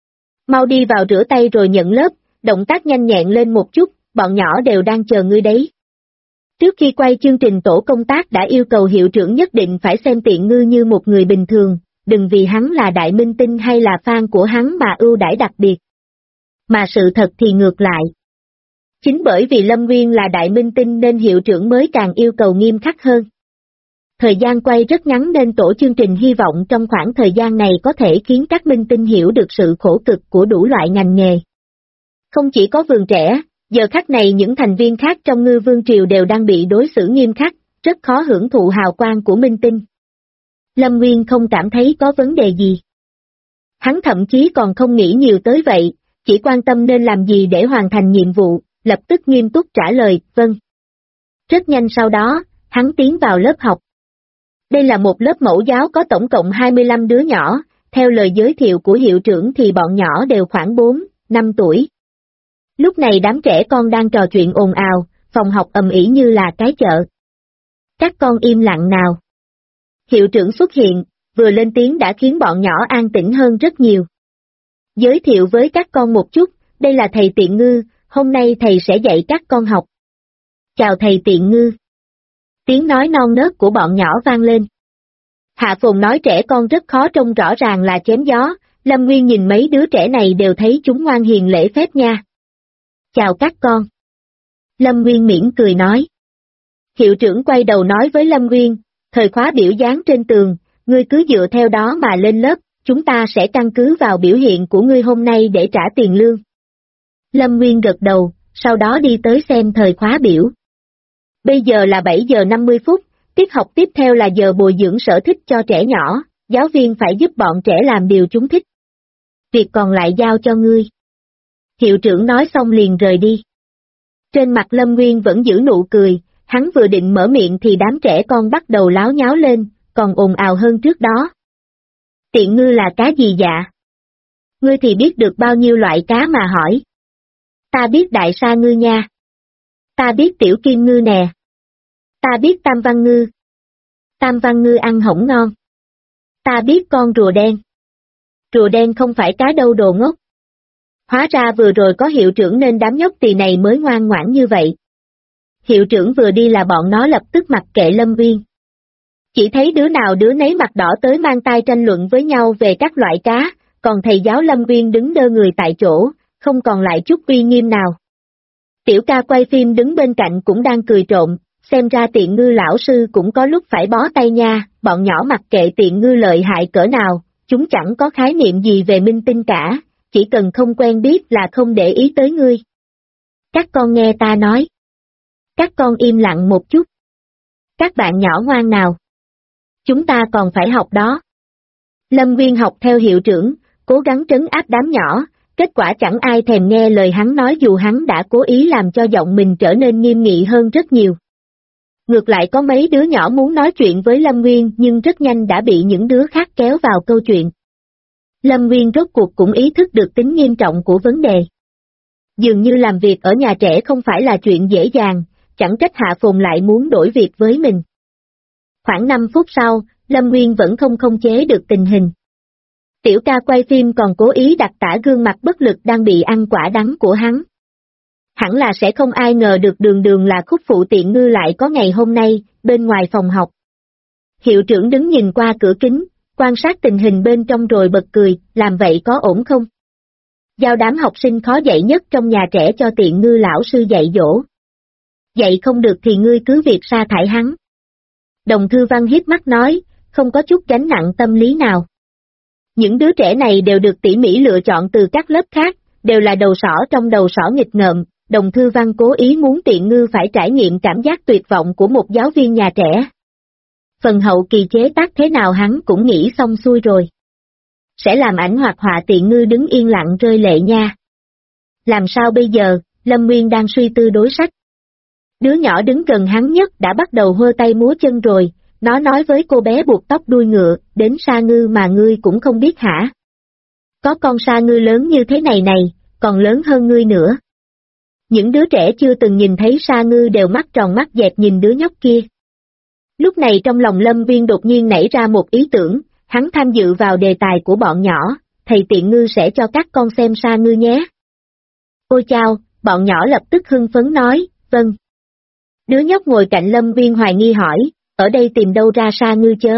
Mau đi vào rửa tay rồi nhận lớp, động tác nhanh nhẹn lên một chút, bọn nhỏ đều đang chờ ngươi đấy. Trước khi quay chương trình tổ công tác đã yêu cầu hiệu trưởng nhất định phải xem Tiện Ngư như một người bình thường, đừng vì hắn là đại minh tinh hay là fan của hắn mà ưu đãi đặc biệt. Mà sự thật thì ngược lại. Chính bởi vì Lâm Nguyên là đại minh tinh nên hiệu trưởng mới càng yêu cầu nghiêm khắc hơn. Thời gian quay rất ngắn nên tổ chương trình hy vọng trong khoảng thời gian này có thể khiến các minh tinh hiểu được sự khổ cực của đủ loại ngành nghề. Không chỉ có Vườn Trẻ, giờ khắc này những thành viên khác trong Ngư Vương Triều đều đang bị đối xử nghiêm khắc, rất khó hưởng thụ hào quang của minh tinh. Lâm Nguyên không cảm thấy có vấn đề gì. Hắn thậm chí còn không nghĩ nhiều tới vậy, chỉ quan tâm nên làm gì để hoàn thành nhiệm vụ, lập tức nghiêm túc trả lời, vâng. Rất nhanh sau đó, hắn tiến vào lớp học. Đây là một lớp mẫu giáo có tổng cộng 25 đứa nhỏ, theo lời giới thiệu của hiệu trưởng thì bọn nhỏ đều khoảng 4, 5 tuổi. Lúc này đám trẻ con đang trò chuyện ồn ào, phòng học ầm ĩ như là cái chợ. Các con im lặng nào. Hiệu trưởng xuất hiện, vừa lên tiếng đã khiến bọn nhỏ an tĩnh hơn rất nhiều. Giới thiệu với các con một chút, đây là thầy Tiện Ngư, hôm nay thầy sẽ dạy các con học. Chào thầy Tiện Ngư. Tiếng nói non nớt của bọn nhỏ vang lên. Hạ Phồn nói trẻ con rất khó trông rõ ràng là chém gió, Lâm Nguyên nhìn mấy đứa trẻ này đều thấy chúng ngoan hiền lễ phép nha. Chào các con. Lâm Nguyên mỉm cười nói. Hiệu trưởng quay đầu nói với Lâm Nguyên, thời khóa biểu dán trên tường, ngươi cứ dựa theo đó mà lên lớp, chúng ta sẽ căn cứ vào biểu hiện của ngươi hôm nay để trả tiền lương. Lâm Nguyên gật đầu, sau đó đi tới xem thời khóa biểu. Bây giờ là 7 giờ 50 phút, tiết học tiếp theo là giờ bồi dưỡng sở thích cho trẻ nhỏ, giáo viên phải giúp bọn trẻ làm điều chúng thích. Việc còn lại giao cho ngươi. Hiệu trưởng nói xong liền rời đi. Trên mặt Lâm Nguyên vẫn giữ nụ cười, hắn vừa định mở miệng thì đám trẻ con bắt đầu láo nháo lên, còn ồn ào hơn trước đó. Tiện Ngư là cá gì dạ? Ngươi thì biết được bao nhiêu loại cá mà hỏi? Ta biết đại sa ngư nha. Ta biết tiểu kim ngư nè. Ta biết tam văn ngư. Tam văn ngư ăn hổng ngon. Ta biết con rùa đen. Rùa đen không phải cá đâu đồ ngốc. Hóa ra vừa rồi có hiệu trưởng nên đám nhóc tỳ này mới ngoan ngoãn như vậy. Hiệu trưởng vừa đi là bọn nó lập tức mặc kệ Lâm Nguyên. Chỉ thấy đứa nào đứa nấy mặt đỏ tới mang tai tranh luận với nhau về các loại cá, còn thầy giáo Lâm Nguyên đứng đơ người tại chỗ, không còn lại chút uy nghiêm nào. Tiểu ca quay phim đứng bên cạnh cũng đang cười trộm, xem ra Tiện Ngư lão sư cũng có lúc phải bó tay nha, bọn nhỏ mặc kệ Tiện Ngư lợi hại cỡ nào, chúng chẳng có khái niệm gì về minh tinh cả, chỉ cần không quen biết là không để ý tới ngươi. Các con nghe ta nói. Các con im lặng một chút. Các bạn nhỏ ngoan nào. Chúng ta còn phải học đó. Lâm Nguyên học theo hiệu trưởng, cố gắng trấn áp đám nhỏ, kết quả chẳng ai thèm nghe lời hắn nói dù hắn đã cố ý làm cho giọng mình trở nên nghiêm nghị hơn rất nhiều. Ngược lại có mấy đứa nhỏ muốn nói chuyện với Lâm Nguyên nhưng rất nhanh đã bị những đứa khác kéo vào câu chuyện. Lâm Nguyên rốt cuộc cũng ý thức được tính nghiêm trọng của vấn đề. Dường như làm việc ở nhà trẻ không phải là chuyện dễ dàng, chẳng trách Hạ Phồn lại muốn đổi việc với mình. Khoảng 5 phút sau, Lâm Nguyên vẫn không khống chế được tình hình. Tiểu ca quay phim còn cố ý đặt tả gương mặt bất lực đang bị ăn quả đắng của hắn. Hẳn là sẽ không ai ngờ được đường là khúc phụ Tiện Ngư lại có ngày hôm nay, bên ngoài phòng học. Hiệu trưởng đứng nhìn qua cửa kính, quan sát tình hình bên trong rồi bật cười, làm vậy có ổn không? Giao đám học sinh khó dạy nhất trong nhà trẻ cho Tiện Ngư lão sư dạy dỗ. Dạy không được thì ngươi cứ việc sa thải hắn. Đồng Thư Văn hiếp mắt nói, không có chút gánh nặng tâm lý nào. Những đứa trẻ này đều được tỉ mỉ lựa chọn từ các lớp khác, đều là đầu sỏ trong đầu sỏ nghịch ngợm, Đồng Thư Văn cố ý muốn Tiện Ngư phải trải nghiệm cảm giác tuyệt vọng của một giáo viên nhà trẻ. Phần hậu kỳ chế tác thế nào hắn cũng nghĩ xong xuôi rồi. Sẽ làm ảnh hoạt họa Tiện Ngư đứng yên lặng rơi lệ nha. Làm sao bây giờ, Lâm Nguyên đang suy tư đối sách. Đứa nhỏ đứng gần hắn nhất đã bắt đầu hơ tay múa chân rồi, nó nói với cô bé buộc tóc đuôi ngựa, đến sa ngư mà ngươi cũng không biết hả? Có con sa ngư lớn như thế này này, còn lớn hơn ngươi nữa. Những đứa trẻ chưa từng nhìn thấy Sa Ngư đều mắt tròn mắt dẹt nhìn đứa nhóc kia. Lúc này trong lòng Lâm Viên đột nhiên nảy ra một ý tưởng, hắn tham dự vào đề tài của bọn nhỏ, thầy Tiện Ngư sẽ cho các con xem Sa Ngư nhé. Ôi chao, bọn nhỏ lập tức hưng phấn nói, vâng. Đứa nhóc ngồi cạnh Lâm Viên hoài nghi hỏi, ở đây tìm đâu ra Sa Ngư chớ?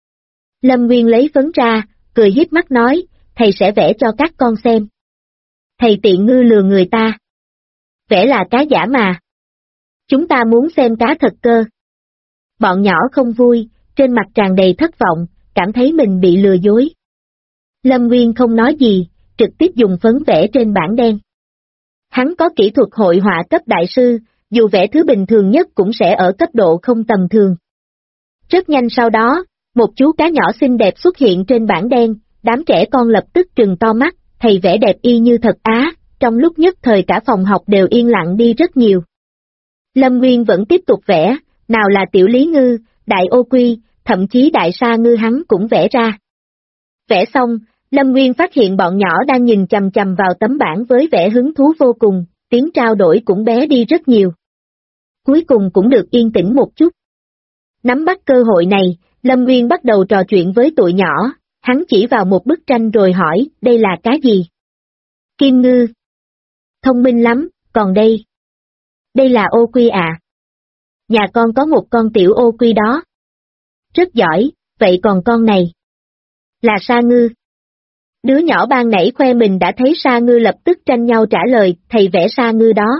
Lâm Viên lấy phấn ra, cười hiếp mắt nói, thầy sẽ vẽ cho các con xem. Thầy Tiện Ngư lừa người ta. Vẽ là cá giả mà. Chúng ta muốn xem cá thật cơ. Bọn nhỏ không vui, trên mặt tràn đầy thất vọng, cảm thấy mình bị lừa dối. Lâm Viên không nói gì, trực tiếp dùng phấn vẽ trên bảng đen. Hắn có kỹ thuật hội họa cấp đại sư, dù vẽ thứ bình thường nhất cũng sẽ ở cấp độ không tầm thường. Rất nhanh sau đó, một chú cá nhỏ xinh đẹp xuất hiện trên bảng đen, đám trẻ con lập tức trừng to mắt, thầy vẽ đẹp y như thật á, trong lúc nhất thời cả phòng học đều yên lặng đi rất nhiều. Lâm Nguyên vẫn tiếp tục vẽ, nào là tiểu lý ngư, đại ô quy, thậm chí đại sa ngư hắn cũng vẽ ra. Vẽ xong, Lâm Nguyên phát hiện bọn nhỏ đang nhìn chằm chằm vào tấm bảng với vẻ hứng thú vô cùng, tiếng trao đổi cũng bé đi rất nhiều. Cuối cùng cũng được yên tĩnh một chút. Nắm bắt cơ hội này, Lâm Nguyên bắt đầu trò chuyện với tụi nhỏ, hắn chỉ vào một bức tranh rồi hỏi, đây là cá gì? Kim ngư. Thông minh lắm, còn đây? Đây là ô quy à? Nhà con có một con tiểu ô quy đó. Rất giỏi, vậy còn con này? Là sa ngư. Đứa nhỏ ban nãy khoe mình đã thấy sa ngư lập tức tranh nhau trả lời, thầy vẽ sa ngư đó.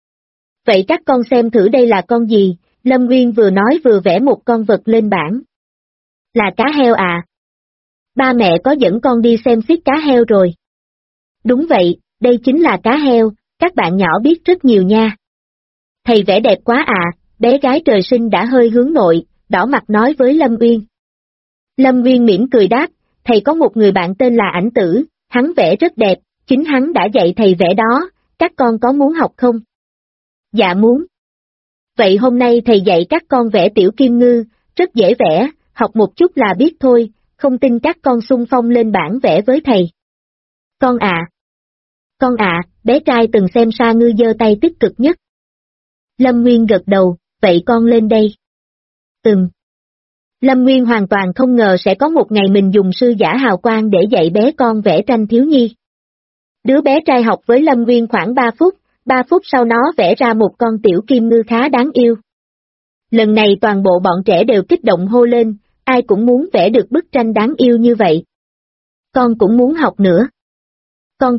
Vậy các con xem thử đây là con gì? Lâm Nguyên vừa nói vừa vẽ một con vật lên bảng. Là cá heo à? Ba mẹ có dẫn con đi xem xiết cá heo rồi. Đúng vậy, đây chính là cá heo, các bạn nhỏ biết rất nhiều nha. Thầy vẽ đẹp quá à, bé gái trời sinh đã hơi hướng nội, đỏ mặt nói với Lâm Uyên. Lâm Uyên mỉm cười đáp, thầy có một người bạn tên là Ảnh Tử, hắn vẽ rất đẹp, chính hắn đã dạy thầy vẽ đó, các con có muốn học không? Dạ muốn. Vậy hôm nay thầy dạy các con vẽ tiểu kim ngư, rất dễ vẽ, học một chút là biết thôi, không tin các con xung phong lên bảng vẽ với thầy. Con à. Con à, bé trai từng xem sa ngư giơ tay tích cực nhất. Lâm Nguyên gật đầu, vậy con lên đây. Lâm Nguyên hoàn toàn không ngờ sẽ có một ngày mình dùng sư giả hào quang để dạy bé con vẽ tranh thiếu nhi. Đứa bé trai học với Lâm Nguyên khoảng 3 phút, 3 phút sau nó vẽ ra một con tiểu kim ngư khá đáng yêu. Lần này toàn bộ bọn trẻ đều kích động hô lên, ai cũng muốn vẽ được bức tranh đáng yêu như vậy. Con cũng muốn học nữa. Con.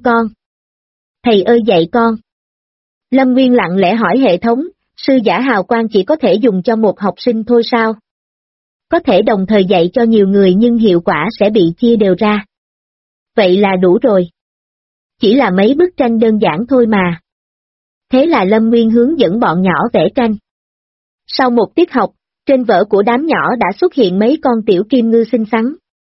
Thầy ơi dạy con. Lâm Nguyên lặng lẽ hỏi hệ thống, sư giả hào quang chỉ có thể dùng cho một học sinh thôi sao? Có thể đồng thời dạy cho nhiều người nhưng hiệu quả sẽ bị chia đều ra. Vậy là đủ rồi. Chỉ là mấy bức tranh đơn giản thôi mà. Thế là Lâm Nguyên hướng dẫn bọn nhỏ vẽ tranh. Sau một tiết học, trên vở của đám nhỏ đã xuất hiện mấy con tiểu kim ngư xinh xắn.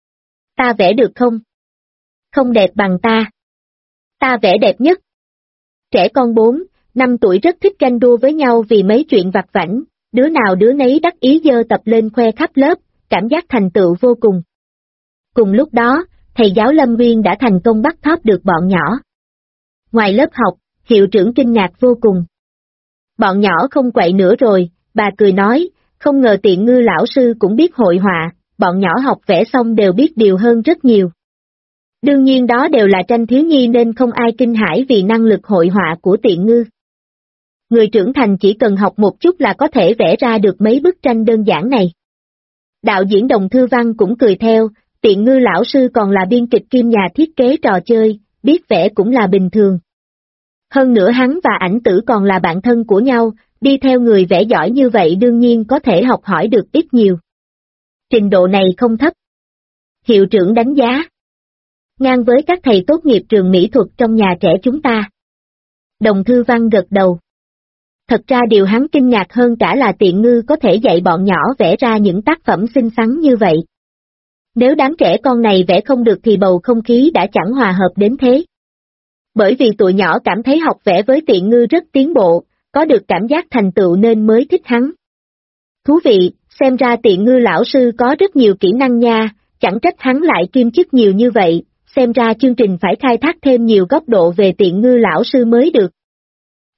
Ta vẽ được không? Không đẹp bằng ta. Ta vẽ đẹp nhất. Trẻ con 4, 5 tuổi rất thích ganh đua với nhau vì mấy chuyện vặt vãnh, đứa nào đứa nấy đắc ý giơ tập lên khoe khắp lớp, cảm giác thành tựu vô cùng. Cùng lúc đó, thầy giáo Lâm Nguyên đã thành công bắt thóp được bọn nhỏ. Ngoài lớp học, hiệu trưởng kinh ngạc vô cùng. Bọn nhỏ không quậy nữa rồi, bà cười nói, không ngờ Tiện Ngư lão sư cũng biết hội họa, bọn nhỏ học vẽ xong đều biết điều hơn rất nhiều. Đương nhiên đó đều là tranh thiếu nhi nên không ai kinh hãi vì năng lực hội họa của Tiện Ngư. Người trưởng thành chỉ cần học một chút là có thể vẽ ra được mấy bức tranh đơn giản này. Đạo diễn Đồng Thư Văn cũng cười theo, Tiện Ngư lão sư còn là biên kịch kiêm nhà thiết kế trò chơi, biết vẽ cũng là bình thường. Hơn nữa hắn và Ảnh Tử còn là bạn thân của nhau, đi theo người vẽ giỏi như vậy đương nhiên có thể học hỏi được ít nhiều. Trình độ này không thấp. Hiệu trưởng đánh giá. Ngang với các thầy tốt nghiệp trường mỹ thuật trong nhà trẻ chúng ta. Đồng Thư Văn gật đầu. Thật ra điều hắn kinh ngạc hơn cả là Tiện Ngư có thể dạy bọn nhỏ vẽ ra những tác phẩm xinh xắn như vậy. Nếu đám trẻ con này vẽ không được thì bầu không khí đã chẳng hòa hợp đến thế. Bởi vì tụi nhỏ cảm thấy học vẽ với Tiện Ngư rất tiến bộ, có được cảm giác thành tựu nên mới thích hắn. Thú vị, xem ra Tiện Ngư lão sư có rất nhiều kỹ năng nha, chẳng trách hắn lại kiêm chức nhiều như vậy, xem ra chương trình phải khai thác thêm nhiều góc độ về Tiện Ngư lão sư mới được.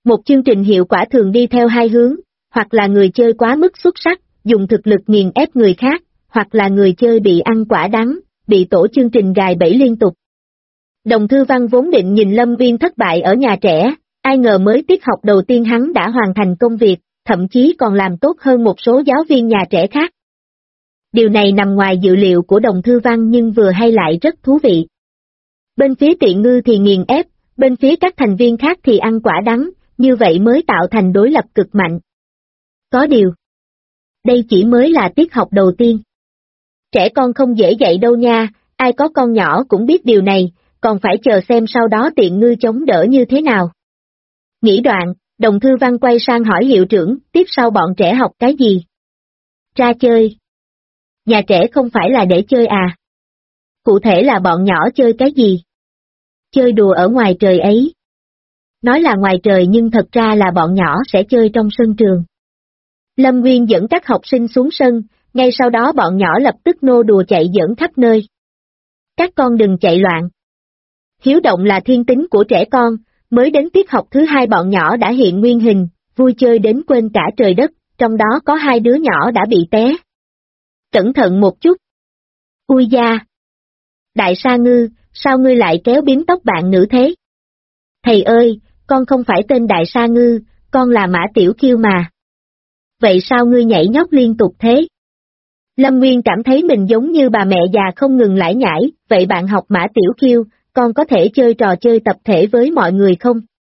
Một chương trình hiệu quả thường đi theo hai hướng, hoặc là người chơi quá mức xuất sắc, dùng thực lực nghiền ép người khác, hoặc là người chơi bị ăn quả đắng, bị tổ chương trình gài bẫy liên tục. Đồng Thư Văn vốn định nhìn Lâm Uyên thất bại ở nhà trẻ, ai ngờ mới tiết học đầu tiên hắn đã hoàn thành công việc, thậm chí còn làm tốt hơn một số giáo viên nhà trẻ khác. Điều này nằm ngoài dự liệu của Đồng Thư Văn nhưng vừa hay lại rất thú vị. Bên phía Tiện Ngư thì nghiền ép, bên phía các thành viên khác thì ăn quả đắng, như vậy mới tạo thành đối lập cực mạnh. Có điều, đây chỉ mới là tiết học đầu tiên. Trẻ con không dễ dạy đâu nha, ai có con nhỏ cũng biết điều này, còn phải chờ xem sau đó Tiện Ngư chống đỡ như thế nào. Nghĩ đoạn, Đồng Thư Văn quay sang hỏi hiệu trưởng, tiếp sau bọn trẻ học cái gì? Ra chơi. Nhà trẻ không phải là để chơi à? Cụ thể là bọn nhỏ chơi cái gì? Chơi đùa ở ngoài trời ấy. Nói là ngoài trời nhưng thật ra là bọn nhỏ sẽ chơi trong sân trường. Lâm Nguyên dẫn các học sinh xuống sân, ngay sau đó bọn nhỏ lập tức nô đùa chạy giỡn khắp nơi. Các con đừng chạy loạn. Hiếu động là thiên tính của trẻ con, mới đến tiết học thứ hai bọn nhỏ đã hiện nguyên hình, vui chơi đến quên cả trời đất, trong đó có hai đứa nhỏ đã bị té. Cẩn thận một chút. Ui da! Đại Sa Ngư, sao ngươi lại kéo bím tóc bạn nữ thế? Thầy ơi, con không phải tên Đại Sa Ngư, con là Mã Tiểu Kiêu mà. Vậy sao ngươi nhảy nhót liên tục thế? Lâm Nguyên cảm thấy mình giống như bà mẹ già không ngừng lải nhải, vậy bạn học Mã Tiểu Kiêu, con có thể chơi trò chơi tập thể với mọi người không?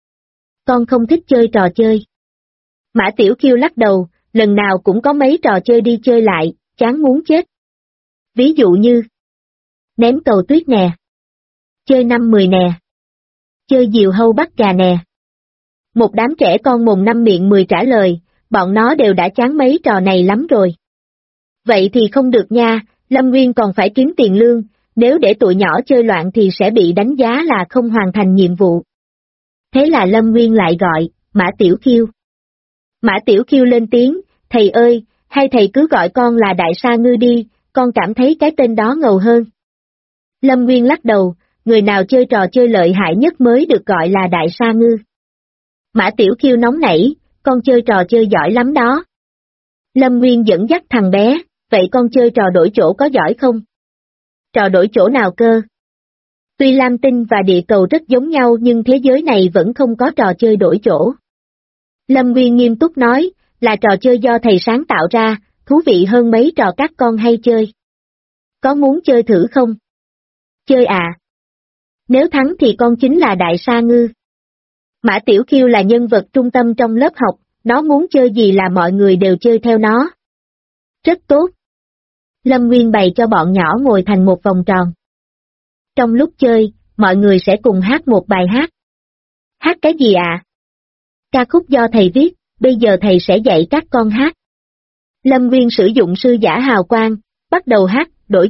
Con không thích chơi trò chơi. Mã Tiểu Kiêu lắc đầu, lần nào cũng có mấy trò chơi đi chơi lại, chán muốn chết. Ví dụ như ném cầu tuyết nè, chơi 5-10 nè, chơi diều hâu bắt gà nè. Một đám trẻ con mồm năm miệng 10 trả lời, bọn nó đều đã chán mấy trò này lắm rồi. Vậy thì không được nha, Lâm Nguyên còn phải kiếm tiền lương, nếu để tụi nhỏ chơi loạn thì sẽ bị đánh giá là không hoàn thành nhiệm vụ. Thế là Lâm Nguyên lại gọi, Mã Tiểu Kiêu. Mã Tiểu Kiêu lên tiếng, thầy ơi, hay thầy cứ gọi con là Đại Sa Ngư đi, con cảm thấy cái tên đó ngầu hơn. Lâm Nguyên lắc đầu, người nào chơi trò chơi lợi hại nhất mới được gọi là Đại Sa Ngư. Mã Tiểu Kiêu nóng nảy, con chơi trò chơi giỏi lắm đó. Lâm Nguyên dẫn dắt thằng bé, vậy con chơi trò đổi chỗ có giỏi không? Trò đổi chỗ nào cơ? Tuy Lam Tinh và địa cầu rất giống nhau nhưng thế giới này vẫn không có trò chơi đổi chỗ. Lâm Nguyên nghiêm túc nói, là trò chơi do thầy sáng tạo ra, thú vị hơn mấy trò các con hay chơi. Có muốn chơi thử không? Chơi à? Nếu thắng thì con chính là Đại Sa Ngư. Mã Tiểu Kiêu là nhân vật trung tâm trong lớp học, nó muốn chơi gì là mọi người đều chơi theo nó. Rất tốt. Lâm Nguyên bày cho bọn nhỏ ngồi thành một vòng tròn. Trong lúc chơi, mọi người sẽ cùng hát một bài hát. Hát cái gì à? Ca khúc do thầy viết, bây giờ thầy sẽ dạy các con hát. Lâm Nguyên sử dụng sư giả hào quang, bắt đầu hát,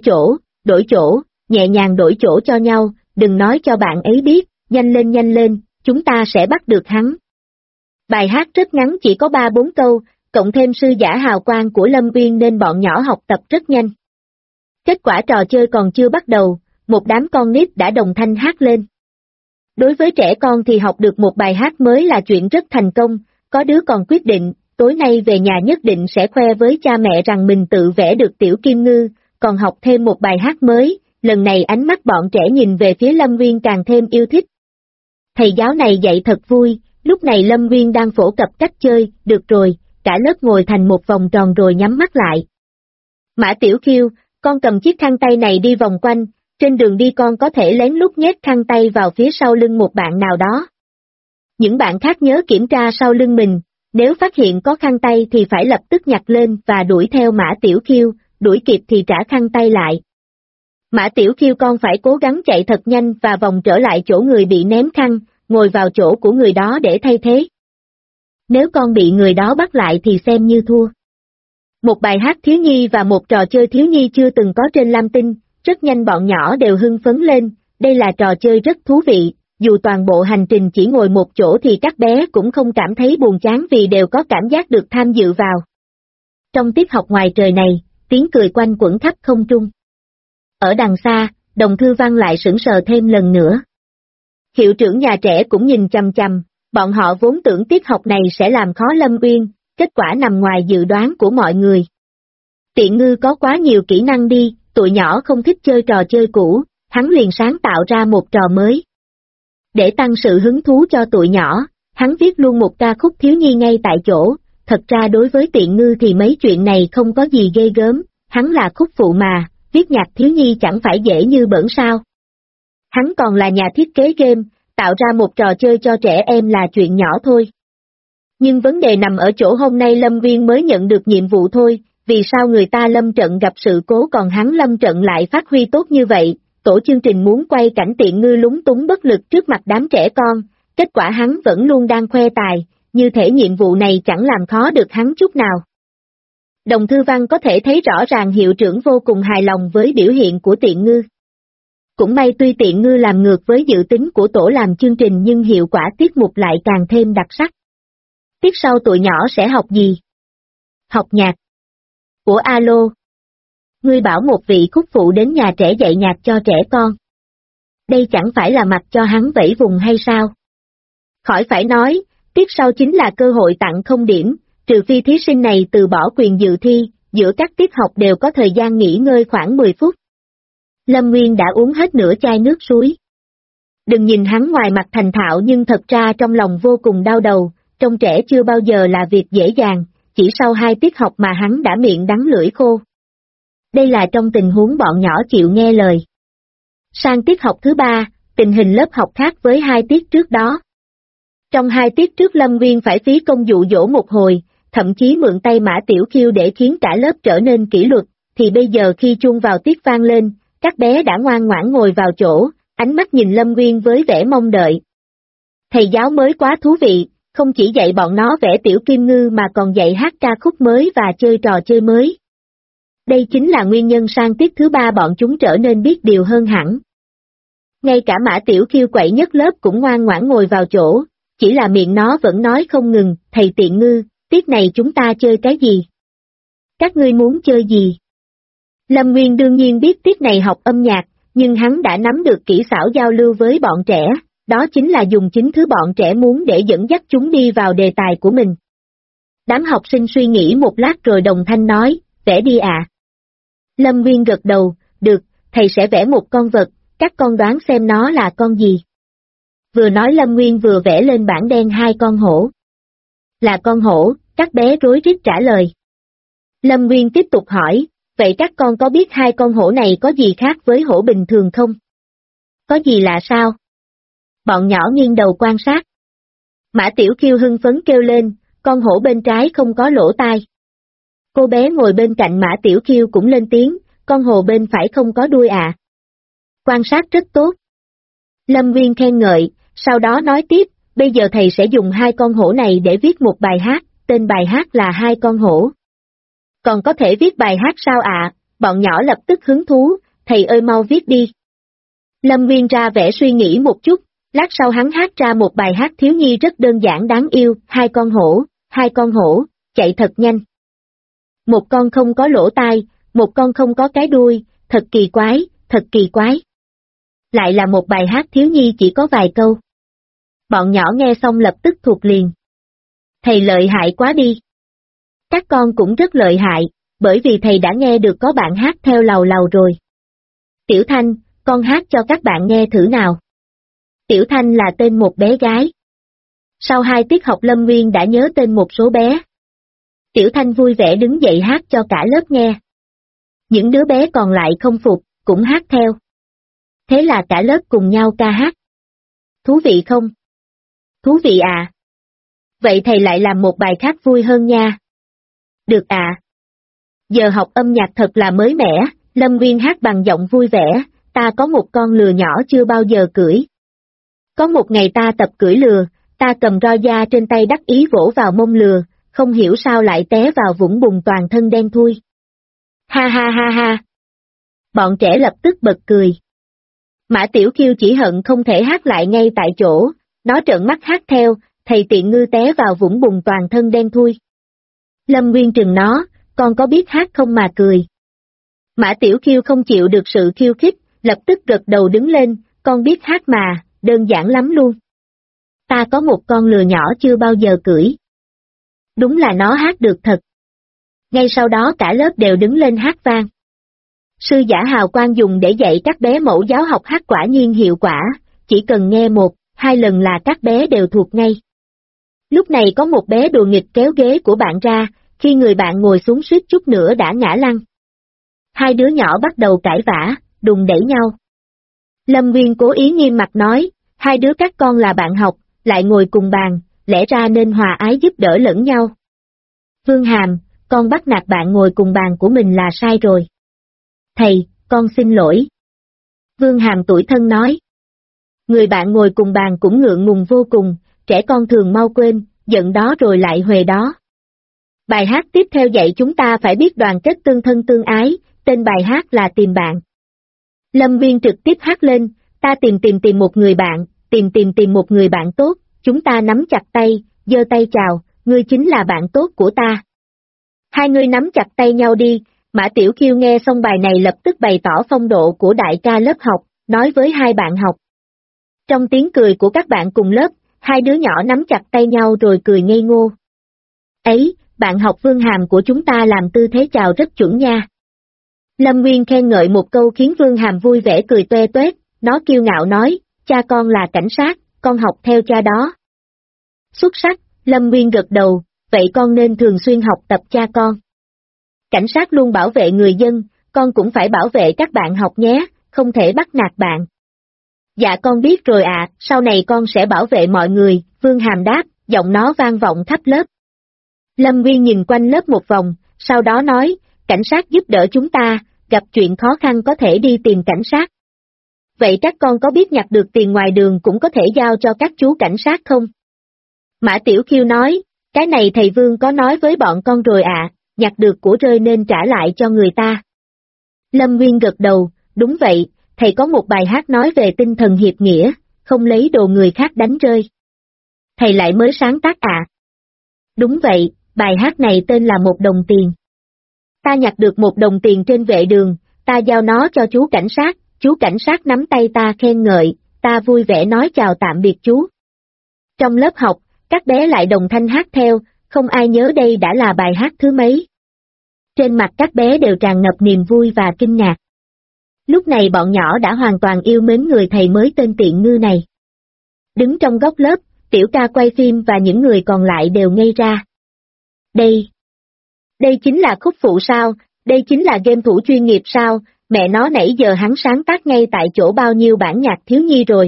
đổi chỗ, nhẹ nhàng đổi chỗ cho nhau, đừng nói cho bạn ấy biết, nhanh lên, chúng ta sẽ bắt được hắn. Bài hát rất ngắn chỉ có 3-4 câu, cộng thêm sư giả hào quang của Lâm Nguyên nên bọn nhỏ học tập rất nhanh. Kết quả trò chơi còn chưa bắt đầu, một đám con nít đã đồng thanh hát lên. Đối với trẻ con thì học được một bài hát mới là chuyện rất thành công, có đứa còn quyết định, tối nay về nhà nhất định sẽ khoe với cha mẹ rằng mình tự vẽ được Tiểu Kim Ngư, còn học thêm một bài hát mới, lần này ánh mắt bọn trẻ nhìn về phía Lâm Nguyên càng thêm yêu thích. Thầy giáo này dạy thật vui, lúc này Lâm Nguyên đang phổ cập cách chơi, được rồi, cả lớp ngồi thành một vòng tròn rồi nhắm mắt lại. Mã Tiểu Kiêu, con cầm chiếc khăn tay này đi vòng quanh, trên đường đi con có thể lén lút nhét khăn tay vào phía sau lưng một bạn nào đó. Những bạn khác nhớ kiểm tra sau lưng mình, nếu phát hiện có khăn tay thì phải lập tức nhặt lên và đuổi theo Mã Tiểu Kiêu, đuổi kịp thì trả khăn tay lại. Mã Tiểu Kiêu con phải cố gắng chạy thật nhanh và vòng trở lại chỗ người bị ném khăn, ngồi vào chỗ của người đó để thay thế. Nếu con bị người đó bắt lại thì xem như thua. Một bài hát thiếu nhi và một trò chơi thiếu nhi chưa từng có trên Lam Tinh, rất nhanh bọn nhỏ đều hưng phấn lên, đây là trò chơi rất thú vị, dù toàn bộ hành trình chỉ ngồi một chỗ thì các bé cũng không cảm thấy buồn chán vì đều có cảm giác được tham dự vào. Trong tiết học ngoài trời này, tiếng cười quanh quẩn khắp không trung. Ở đằng xa, Đồng Thư Văn lại sững sờ thêm lần nữa. Hiệu trưởng nhà trẻ cũng nhìn chằm chằm, Bọn họ vốn tưởng tiết học này sẽ làm khó Lâm Uyên, kết quả nằm ngoài dự đoán của mọi người. Tiện ngư có quá nhiều kỹ năng đi, tụi nhỏ không thích chơi trò chơi cũ, hắn liền sáng tạo ra một trò mới. Để tăng sự hứng thú cho tụi nhỏ, hắn viết luôn một ca khúc thiếu nhi ngay tại chỗ, thật ra đối với Tiện ngư thì mấy chuyện này không có gì ghê gớm, hắn là khúc phụ mà, viết nhạc thiếu nhi chẳng phải dễ như bỡn sao. Hắn còn là nhà thiết kế game, tạo ra một trò chơi cho trẻ em là chuyện nhỏ thôi. Nhưng vấn đề nằm ở chỗ hôm nay Lâm Viên mới nhận được nhiệm vụ thôi, vì sao người ta lâm trận gặp sự cố còn hắn lâm trận lại phát huy tốt như vậy, tổ chương trình muốn quay cảnh Tiện ngư lúng túng bất lực trước mặt đám trẻ con, kết quả hắn vẫn luôn đang khoe tài, như thể nhiệm vụ này chẳng làm khó được hắn chút nào. Đồng thư văn có thể thấy rõ ràng hiệu trưởng vô cùng hài lòng với biểu hiện của Tiện ngư. Cũng may tuy Tiện ngư làm ngược với dự tính của tổ làm chương trình nhưng hiệu quả tiết mục lại càng thêm đặc sắc. Tiết sau tụi nhỏ sẽ học gì? Học nhạc. Ủa alo? Ngươi bảo một vị khúc phụ đến nhà trẻ dạy nhạc cho trẻ con. Đây chẳng phải là mặc cho hắn vẫy vùng hay sao? Khỏi phải nói, tiết sau chính là cơ hội tặng không điểm, trừ phi thí sinh này từ bỏ quyền dự thi, giữa các tiết học đều có thời gian nghỉ ngơi khoảng 10 phút. Lâm Nguyên đã uống hết nửa chai nước suối. Đừng nhìn hắn ngoài mặt thành thạo nhưng thật ra trong lòng vô cùng đau đầu, trông trẻ chưa bao giờ là việc dễ dàng, chỉ sau 2 tiết học mà hắn đã miệng đắng lưỡi khô. Đây là trong tình huống bọn nhỏ chịu nghe lời. Sang tiết học thứ 3, tình hình lớp học khác với 2 tiết trước đó. Trong 2 tiết trước Lâm Nguyên phải phí công dụ dỗ một hồi, thậm chí mượn tay Mã Tiểu Kiêu để khiến cả lớp trở nên kỷ luật, thì bây giờ khi chuông vào tiết vang lên, các bé đã ngoan ngoãn ngồi vào chỗ, ánh mắt nhìn Lâm Nguyên với vẻ mong đợi. Thầy giáo mới quá thú vị, không chỉ dạy bọn nó vẽ tiểu kim ngư mà còn dạy hát ca khúc mới và chơi trò chơi mới. Đây chính là nguyên nhân sang tiết thứ 3 bọn chúng trở nên biết điều hơn hẳn. Ngay cả Mã Tiểu Kiêu quậy nhất lớp cũng ngoan ngoãn ngồi vào chỗ, chỉ là miệng nó vẫn nói không ngừng, thầy Tiện ngư, tiết này chúng ta chơi cái gì? Các ngươi muốn chơi gì? Lâm Nguyên đương nhiên biết tiết này học âm nhạc, nhưng hắn đã nắm được kỹ xảo giao lưu với bọn trẻ, đó chính là dùng chính thứ bọn trẻ muốn để dẫn dắt chúng đi vào đề tài của mình. Đám học sinh suy nghĩ một lát rồi đồng thanh nói, vẽ đi ạ. Lâm Nguyên gật đầu, được, thầy sẽ vẽ một con vật, các con đoán xem nó là con gì. Vừa nói Lâm Nguyên vừa vẽ lên bảng đen 2 con hổ. Là con hổ, các bé rối rít trả lời. Lâm Nguyên tiếp tục hỏi, vậy các con có biết 2 con hổ này có gì khác với hổ bình thường không? Có gì lạ sao? Bọn nhỏ nghiêng đầu quan sát. Mã Tiểu Kiêu hưng phấn kêu lên, con hổ bên trái không có lỗ tai. Cô bé ngồi bên cạnh Mã Tiểu Kiêu cũng lên tiếng, con hổ bên phải không có đuôi à. Quan sát rất tốt. Lâm Nguyên khen ngợi, sau đó nói tiếp, bây giờ thầy sẽ dùng 2 con hổ này để viết một bài hát, tên bài hát là 2 con hổ. Còn có thể viết bài hát sao ạ? Bọn nhỏ lập tức hứng thú, thầy ơi mau viết đi. Lâm Nguyên ra vẻ suy nghĩ một chút, lát sau hắn hát ra một bài hát thiếu nhi rất đơn giản đáng yêu, 2 con hổ, chạy thật nhanh. Một con không có lỗ tai, một con không có cái đuôi, thật kỳ quái, thật kỳ quái. Lại là một bài hát thiếu nhi chỉ có vài câu. Bọn nhỏ nghe xong lập tức thuộc liền. Thầy lợi hại quá đi. Các con cũng rất lợi hại, bởi vì thầy đã nghe được có bạn hát theo lầu lầu rồi. Tiểu Thanh, con hát cho các bạn nghe thử nào. Tiểu Thanh là tên một bé gái. Sau 2 tiết học Lâm Nguyên đã nhớ tên một số bé. Tiểu Thanh vui vẻ đứng dậy hát cho cả lớp nghe. Những đứa bé còn lại không phục, cũng hát theo. Thế là cả lớp cùng nhau ca hát. Thú vị không? Thú vị à? Vậy thầy lại làm một bài khác vui hơn nha. Được à? Giờ học âm nhạc thật là mới mẻ, Lâm Nguyên hát bằng giọng vui vẻ, ta có một con lừa nhỏ chưa bao giờ cưỡi. Có một ngày ta tập cưỡi lừa, ta cầm roi da trên tay đắc ý vỗ vào mông lừa, không hiểu sao lại té vào vũng bùn toàn thân đen thui. Ha ha ha ha. Bọn trẻ lập tức bật cười. Mã Tiểu Kiêu chỉ hận không thể hát lại ngay tại chỗ, nó trợn mắt hát theo, thầy Tiện ngư té vào vũng bùn toàn thân đen thui. Lâm Nguyên trừng nó, con có biết hát không mà cười. Mã Tiểu Kiêu không chịu được sự khiêu khích, lập tức gật đầu đứng lên, con biết hát mà, đơn giản lắm luôn. Ta có một con lừa nhỏ chưa bao giờ cưỡi. Đúng là nó hát được thật. Ngay sau đó cả lớp đều đứng lên hát vang. Sư giả hào quang dùng để dạy các bé mẫu giáo học hát quả nhiên hiệu quả, chỉ cần nghe một, hai lần là các bé đều thuộc ngay. Lúc này có một bé đùa nghịch kéo ghế của bạn ra, khi người bạn ngồi xuống suýt chút nữa đã ngã lăn. Hai đứa nhỏ bắt đầu cãi vã, đùng đẩy nhau. Lâm Nguyên cố ý nghiêm mặt nói, hai đứa các con là bạn học, lại ngồi cùng bàn, lẽ ra nên hòa ái giúp đỡ lẫn nhau. Vương Hàm, con bắt nạt bạn ngồi cùng bàn của mình là sai rồi. Thầy, con xin lỗi. Vương Hàm tủi thân nói. Người bạn ngồi cùng bàn cũng ngượng ngùng vô cùng, trẻ con thường mau quên, giận đó rồi lại huề đó. Bài hát tiếp theo dạy chúng ta phải biết đoàn kết tương thân tương ái, tên bài hát là Tìm Bạn. Lâm Viên trực tiếp hát lên, ta tìm một người bạn, tìm một người bạn tốt, chúng ta nắm chặt tay, giơ tay chào, ngươi chính là bạn tốt của ta. Hai người nắm chặt tay nhau đi, Mã Tiểu Kiêu nghe xong bài này lập tức bày tỏ phong độ của đại ca lớp học, nói với hai bạn học. Trong tiếng cười của các bạn cùng lớp, hai đứa nhỏ nắm chặt tay nhau rồi cười ngây ngô. Ấy, bạn học Vương Hàm của chúng ta làm tư thế chào rất chuẩn nha. Lâm Nguyên khen ngợi một câu khiến Vương Hàm vui vẻ cười toe toét, nó kiêu ngạo nói, cha con là cảnh sát, con học theo cha đó. Xuất sắc, Lâm Nguyên gật đầu, vậy con nên thường xuyên học tập cha con. Cảnh sát luôn bảo vệ người dân, con cũng phải bảo vệ các bạn học nhé, không thể bắt nạt bạn. Dạ con biết rồi ạ, sau này con sẽ bảo vệ mọi người, Vương Hàm đáp, giọng nó vang vọng khắp lớp. Lâm Nguyên nhìn quanh lớp một vòng, sau đó nói, cảnh sát giúp đỡ chúng ta, gặp chuyện khó khăn có thể đi tìm cảnh sát. Vậy các con có biết nhặt được tiền ngoài đường cũng có thể giao cho các chú cảnh sát không? Mã Tiểu Kiêu nói, cái này thầy Vương có nói với bọn con rồi ạ, nhặt được của rơi nên trả lại cho người ta. Lâm Nguyên gật đầu, đúng vậy, thầy có một bài hát nói về tinh thần hiệp nghĩa, không lấy đồ người khác đánh rơi. Thầy lại mới sáng tác ạ. Đúng vậy, bài hát này tên là 1 đồng tiền. Ta nhặt được 1 đồng tiền trên vệ đường, ta giao nó cho chú cảnh sát nắm tay ta khen ngợi, ta vui vẻ nói chào tạm biệt chú. Trong lớp học, các bé lại đồng thanh hát theo, không ai nhớ đây đã là bài hát thứ mấy. Trên mặt các bé đều tràn ngập niềm vui và kinh ngạc. Lúc này bọn nhỏ đã hoàn toàn yêu mến người thầy mới tên Tiện Ngư này. Đứng trong góc lớp, Tiểu Ca quay phim và những người còn lại đều ngây ra. Đây chính là khúc phụ sao, đây chính là game thủ chuyên nghiệp sao, mẹ nó nãy giờ hắn sáng tác ngay tại chỗ bao nhiêu bản nhạc thiếu nhi rồi.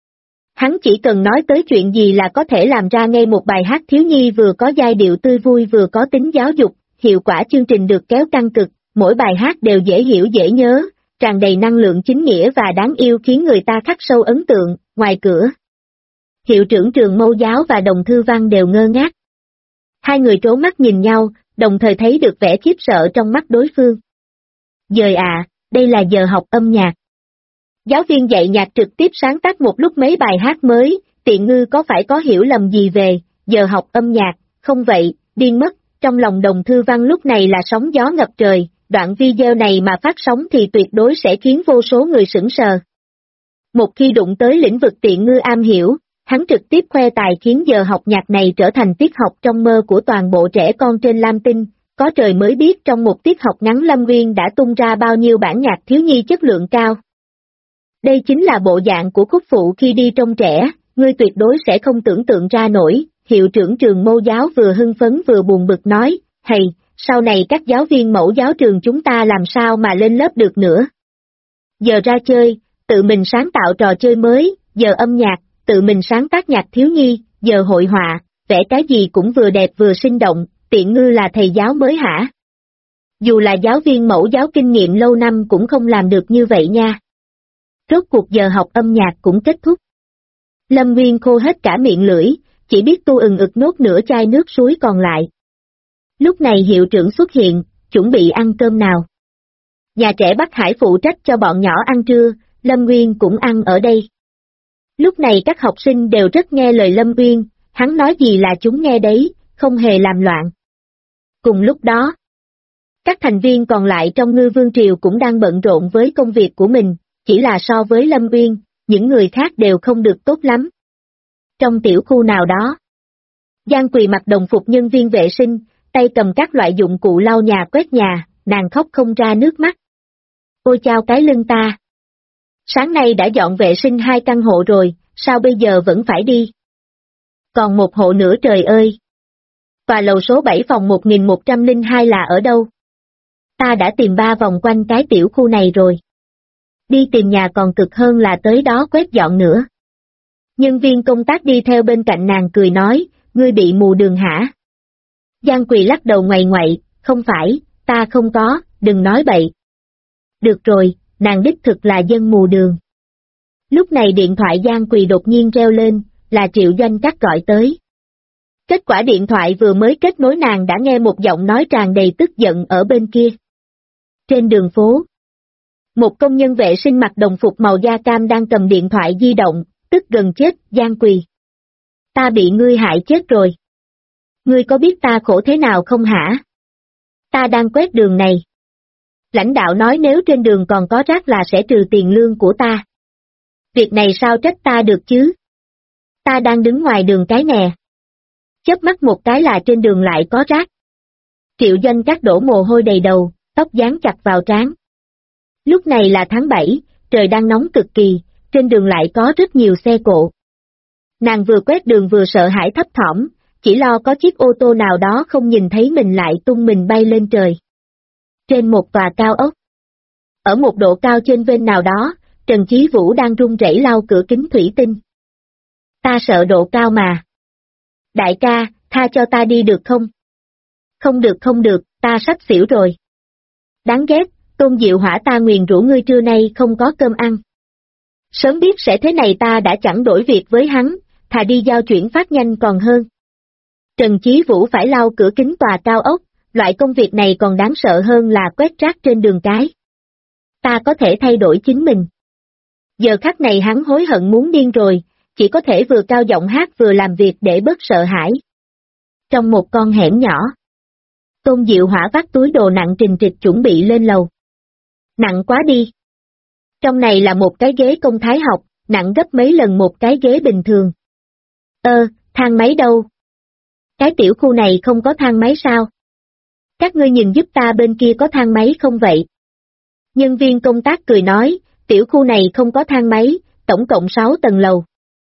Hắn chỉ cần nói tới chuyện gì là có thể làm ra ngay một bài hát thiếu nhi vừa có giai điệu tươi vui vừa có tính giáo dục, hiệu quả chương trình được kéo căng cực, mỗi bài hát đều dễ hiểu dễ nhớ, tràn đầy năng lượng chính nghĩa và đáng yêu khiến người ta khắc sâu ấn tượng. Ngoài cửa, hiệu trưởng trường Mâu Giáo và Đồng Thư Văn đều ngơ ngác. Hai người trố mắt nhìn nhau, đồng thời thấy được vẻ khiếp sợ trong mắt đối phương. Dời à, đây là giờ học âm nhạc. Giáo viên dạy nhạc trực tiếp sáng tác một lúc mấy bài hát mới, Tiện Ngư có phải có hiểu lầm gì về giờ học âm nhạc, không vậy, điên mất. Trong lòng Đồng Thư Văn lúc này là sóng gió ngập trời, đoạn video này mà phát sóng thì tuyệt đối sẽ khiến vô số người sững sờ. Một khi đụng tới lĩnh vực Tiện Ngư am hiểu, hắn trực tiếp khoe tài khiến giờ học nhạc này trở thành tiết học trong mơ của toàn bộ trẻ con trên Lam Tinh. Có trời mới biết trong một tiết học ngắn Lâm Nguyên đã tung ra bao nhiêu bản nhạc thiếu nhi chất lượng cao. Đây chính là bộ dạng của khúc phụ khi đi trông trẻ, ngươi tuyệt đối sẽ không tưởng tượng ra nổi. Hiệu trưởng trường Mâu Giáo vừa hưng phấn vừa buồn bực nói, hey, sau này các giáo viên mẫu giáo trường chúng ta làm sao mà lên lớp được nữa. Giờ ra chơi, tự mình sáng tạo trò chơi mới, giờ âm nhạc, tự mình sáng tác nhạc thiếu nhi, giờ hội họa, vẽ cái gì cũng vừa đẹp vừa sinh động, Tiện Ngư là thầy giáo mới hả? Dù là giáo viên mẫu giáo kinh nghiệm lâu năm cũng không làm được như vậy nha. Rốt cuộc giờ học âm nhạc cũng kết thúc. Lâm Nguyên khô hết cả miệng lưỡi, chỉ biết tu ực nốt nửa chai nước suối còn lại. Lúc này hiệu trưởng xuất hiện, chuẩn bị ăn cơm nào. Nhà trẻ Bắc Hải phụ trách cho bọn nhỏ ăn trưa, Lâm Nguyên cũng ăn ở đây. Lúc này các học sinh đều rất nghe lời Lâm Nguyên, hắn nói gì là chúng nghe đấy, không hề làm loạn. Cùng lúc đó, các thành viên còn lại trong Ngư Vương Triều cũng đang bận rộn với công việc của mình, chỉ là so với Lâm Nguyên, những người khác đều không được tốt lắm. Trong tiểu khu nào đó, Giang Quỳ mặc đồng phục nhân viên vệ sinh, tay cầm các loại dụng cụ lau nhà quét nhà, nàng khóc không ra nước mắt. Ôi chao cái lưng ta! Sáng nay đã dọn vệ sinh 2 căn hộ rồi, sao bây giờ vẫn phải đi? Còn 1 hộ nữa trời ơi! Và lầu số 7 phòng 1102 là ở đâu? Ta đã tìm 3 vòng quanh cái tiểu khu này rồi. Đi tìm nhà còn cực hơn là tới đó quét dọn nữa. Nhân viên công tác đi theo bên cạnh nàng cười nói, ngươi bị mù đường hả? Giang Quỳ lắc đầu ngoại ngoại, không phải, ta không có, đừng nói bậy. Được rồi, nàng đích thực là dân mù đường. Lúc này điện thoại Giang Quỳ đột nhiên reo lên, là Triệu Doanh Cắt gọi tới. Kết quả điện thoại vừa mới kết nối nàng đã nghe một giọng nói tràn đầy tức giận ở bên kia. Trên đường phố, một công nhân vệ sinh mặc đồng phục màu da cam đang cầm điện thoại di động, tức gần chết, Giang Quỳ. Ta bị ngươi hại chết rồi. Ngươi có biết ta khổ thế nào không hả? Ta đang quét đường này. Lãnh đạo nói nếu trên đường còn có rác là sẽ trừ tiền lương của ta. Việc này sao trách ta được chứ? Ta đang đứng ngoài đường cái nè. Chớp mắt một cái là trên đường lại có rác. Triệu Doanh Cắt đổ mồ hôi đầy đầu, tóc dán chặt vào trán. Lúc này là tháng 7, trời đang nóng cực kỳ, trên đường lại có rất nhiều xe cộ. Nàng vừa quét đường vừa sợ hãi thấp thỏm, chỉ lo có chiếc ô tô nào đó không nhìn thấy mình lại tung mình bay lên trời. Trên một tòa cao ốc, ở một độ cao trên vên nào đó, Trần Chí Vũ đang run rẩy lau cửa kính thủy tinh. Ta sợ độ cao mà. Đại ca, tha cho ta đi được không? Không được, ta sắp xỉu rồi. Đáng ghét, Tôn Diệu Hỏa ta nguyền rủa ngươi trưa nay không có cơm ăn. Sớm biết sẽ thế này ta đã chẳng đổi việc với hắn, thà đi giao chuyển phát nhanh còn hơn. Trần Chí Vũ phải lau cửa kính tòa cao ốc, loại công việc này còn đáng sợ hơn là quét rác trên đường cái. Ta có thể thay đổi chính mình. Giờ khắc này hắn hối hận muốn điên rồi, chỉ có thể vừa cao giọng hát vừa làm việc để bớt sợ hãi. Trong một con hẻm nhỏ, Tôn Diệu Hỏa vác túi đồ nặng trình trịch chuẩn bị lên lầu. Nặng quá đi. Trong này là một cái ghế công thái học, nặng gấp mấy lần một cái ghế bình thường. Thang máy đâu? Cái tiểu khu này không có thang máy sao? Các ngươi nhìn giúp ta bên kia có thang máy không vậy? Nhân viên công tác cười nói, tiểu khu này không có thang máy, tổng cộng 6 tầng lầu.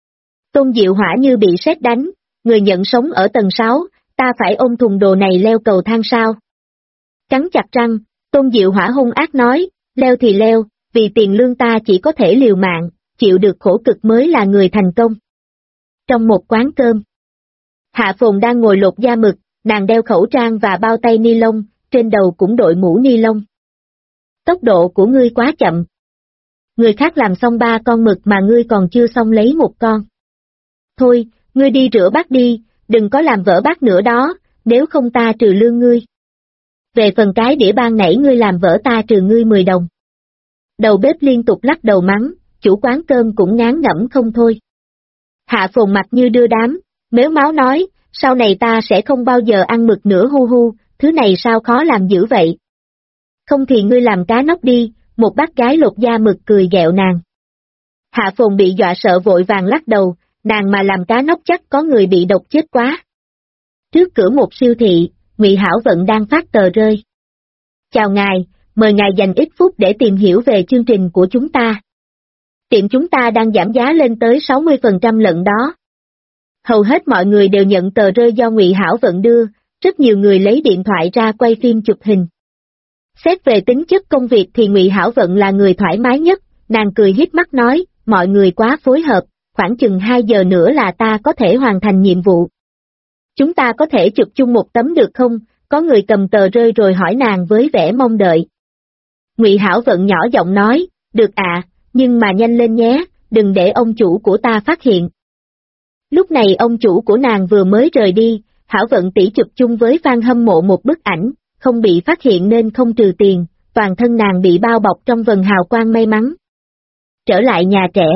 Tôn Diệu Hỏa như bị sét đánh, người nhận sống ở tầng 6, ta phải ôm thùng đồ này leo cầu thang sao? Cắn chặt răng, Tôn Diệu Hỏa hung ác nói, leo thì leo, vì tiền lương ta chỉ có thể liều mạng, chịu được khổ cực mới là người thành công. Trong một quán cơm, Hạ Phồn đang ngồi lột da mực, nàng đeo khẩu trang và bao tay ni lông, trên đầu cũng đội mũ ni lông. Tốc độ của ngươi quá chậm. Người khác làm xong 3 con mực mà ngươi còn chưa xong lấy 1 con. Thôi, ngươi đi rửa bát đi, đừng có làm vỡ bát nữa đó, nếu không ta trừ lương ngươi. Về phần cái đĩa ban nãy ngươi làm vỡ ta trừ ngươi 10 đồng. Đầu bếp liên tục lắc đầu mắng, chủ quán cơm cũng ngán ngẩm không thôi. Hạ Phồn mặt như đưa đám, mếu máo nói, sau này ta sẽ không bao giờ ăn mực nữa hu hu, thứ này sao khó làm dữ vậy. Không thì ngươi làm cá nóc đi, một bác gái lột da mực cười ghẹo nàng. Hạ Phồn bị dọa sợ vội vàng lắc đầu, nàng mà làm cá nóc chắc có người bị độc chết quá. Trước cửa một siêu thị, Ngụy Hảo Vận đang phát tờ rơi. Chào ngài, mời ngài dành ít phút để tìm hiểu về chương trình của chúng ta. Tiệm chúng ta đang giảm giá lên tới 60% lận đó. Hầu hết mọi người đều nhận tờ rơi do Ngụy Hảo Vận đưa, rất nhiều người lấy điện thoại ra quay phim chụp hình. Xét về tính chất công việc thì Ngụy Hảo Vận là người thoải mái nhất, nàng cười híp mắt nói, mọi người quá phối hợp, khoảng chừng 2 giờ nữa là ta có thể hoàn thành nhiệm vụ. Chúng ta có thể chụp chung một tấm được không? Có người cầm tờ rơi rồi hỏi nàng với vẻ mong đợi. Ngụy Hảo Vận nhỏ giọng nói, được ạ, nhưng mà nhanh lên nhé, đừng để ông chủ của ta phát hiện. Lúc này ông chủ của nàng vừa mới rời đi, Hảo Vận tỷ chụp chung với fan hâm mộ một bức ảnh, không bị phát hiện nên không trừ tiền, toàn thân nàng bị bao bọc trong vầng hào quang may mắn. Trở lại nhà trẻ.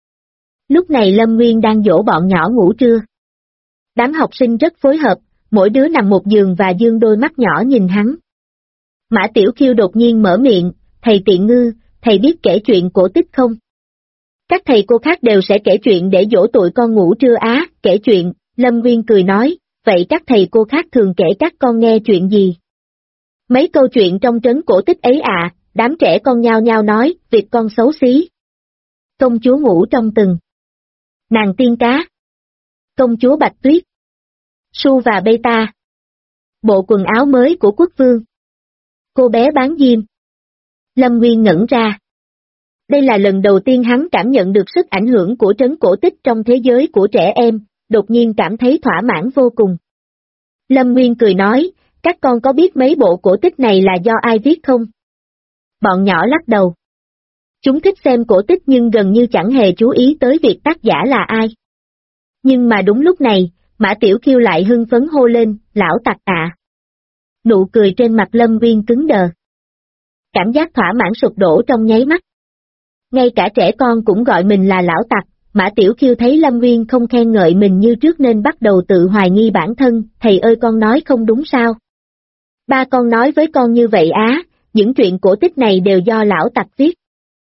Lúc này Lâm Nguyên đang dỗ bọn nhỏ ngủ trưa. Đám học sinh rất phối hợp, mỗi đứa nằm một giường và dương đôi mắt nhỏ nhìn hắn. Mã Tiểu Kiêu đột nhiên mở miệng, thầy Tiện Ngư, thầy biết kể chuyện cổ tích không? Các thầy cô khác đều sẽ kể chuyện để dỗ tụi con ngủ trưa á, kể chuyện, Lâm Nguyên cười nói, vậy các thầy cô khác thường kể các con nghe chuyện gì? Mấy câu chuyện trong trấn cổ tích ấy à, đám trẻ con nhao nhao nói, việc con xấu xí. Công chúa ngủ trong từng. Nàng tiên cá. Công chúa Bạch Tuyết. Su và Beta. Bộ quần áo mới của quốc vương. Cô bé bán diêm. Lâm Nguyên ngẩn ra. Đây là lần đầu tiên hắn cảm nhận được sức ảnh hưởng của trấn cổ tích trong thế giới của trẻ em, đột nhiên cảm thấy thỏa mãn vô cùng. Lâm Nguyên cười nói, các con có biết mấy bộ cổ tích này là do ai viết không? Bọn nhỏ lắc đầu. Chúng thích xem cổ tích nhưng gần như chẳng hề chú ý tới việc tác giả là ai. Nhưng mà đúng lúc này, Mã Tiểu Kiêu lại hưng phấn hô lên, lão tặc ạ. Nụ cười trên mặt Lâm Nguyên cứng đờ. Cảm giác thỏa mãn sụp đổ trong nháy mắt. Ngay cả trẻ con cũng gọi mình là lão tặc, Mã Tiểu Kiêu thấy Lâm Nguyên không khen ngợi mình như trước nên bắt đầu tự hoài nghi bản thân, thầy ơi con nói không đúng sao? Ba con nói với con như vậy á, những chuyện cổ tích này đều do lão tặc viết.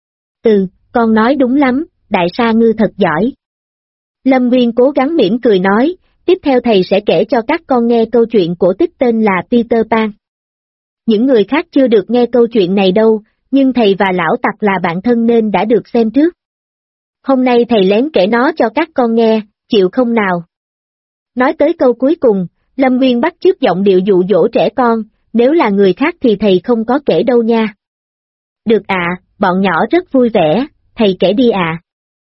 Con nói đúng lắm, đại sa ngư thật giỏi. Lâm Nguyên cố gắng mỉm cười nói, tiếp theo thầy sẽ kể cho các con nghe câu chuyện cổ tích tên là Peter Pan. Những người khác chưa được nghe câu chuyện này đâu, nhưng thầy và lão tặc là bạn thân nên đã được xem trước. Hôm nay thầy lén kể nó cho các con nghe, chịu không nào? Nói tới câu cuối cùng, Lâm Nguyên bắt chước giọng điệu dụ dỗ trẻ con, nếu là người khác thì thầy không có kể đâu nha. Được ạ, bọn nhỏ rất vui vẻ, thầy kể đi ạ.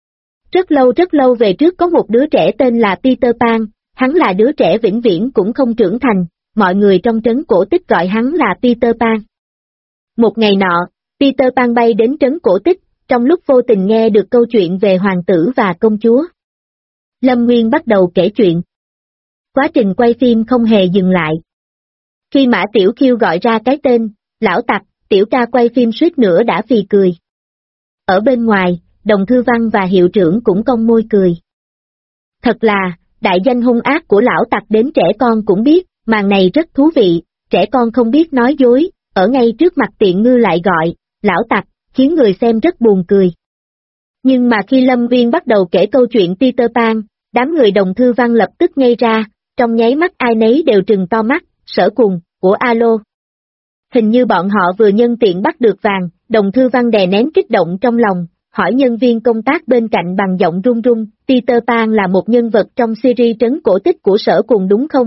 Rất lâu về trước có một đứa trẻ tên là Peter Pan, hắn là đứa trẻ vĩnh viễn cũng không trưởng thành, mọi người trong trấn cổ tích gọi hắn là Peter Pan. Một ngày nọ, Peter Pan bay đến trấn cổ tích, trong lúc vô tình nghe được câu chuyện về hoàng tử và công chúa. Lâm Nguyên bắt đầu kể chuyện. Quá trình quay phim không hề dừng lại. Khi Mã Tiểu Kiêu gọi ra cái tên, lão tặc, tiểu ca quay phim suýt nữa đã phì cười. Ở bên ngoài, Đồng Thư Văn và hiệu trưởng cũng cong môi cười. Thật là, đại danh hung ác của lão tặc đến trẻ con cũng biết, màn này rất thú vị, trẻ con không biết nói dối, ở ngay trước mặt Tiện Ngư lại gọi, lão tặc, khiến người xem rất buồn cười. Nhưng mà khi Lâm Nguyên bắt đầu kể câu chuyện Peter Pan, đám người Đồng Thư Văn lập tức ngây ra, trong nháy mắt ai nấy đều trừng to mắt, Sở Cùng, của alo. Hình như bọn họ vừa nhân tiện bắt được vàng, Đồng Thư Văn đè nén kích động trong lòng, hỏi nhân viên công tác bên cạnh bằng giọng run run, Peter Pan là một nhân vật trong series trấn cổ tích của Sở Cùng đúng không?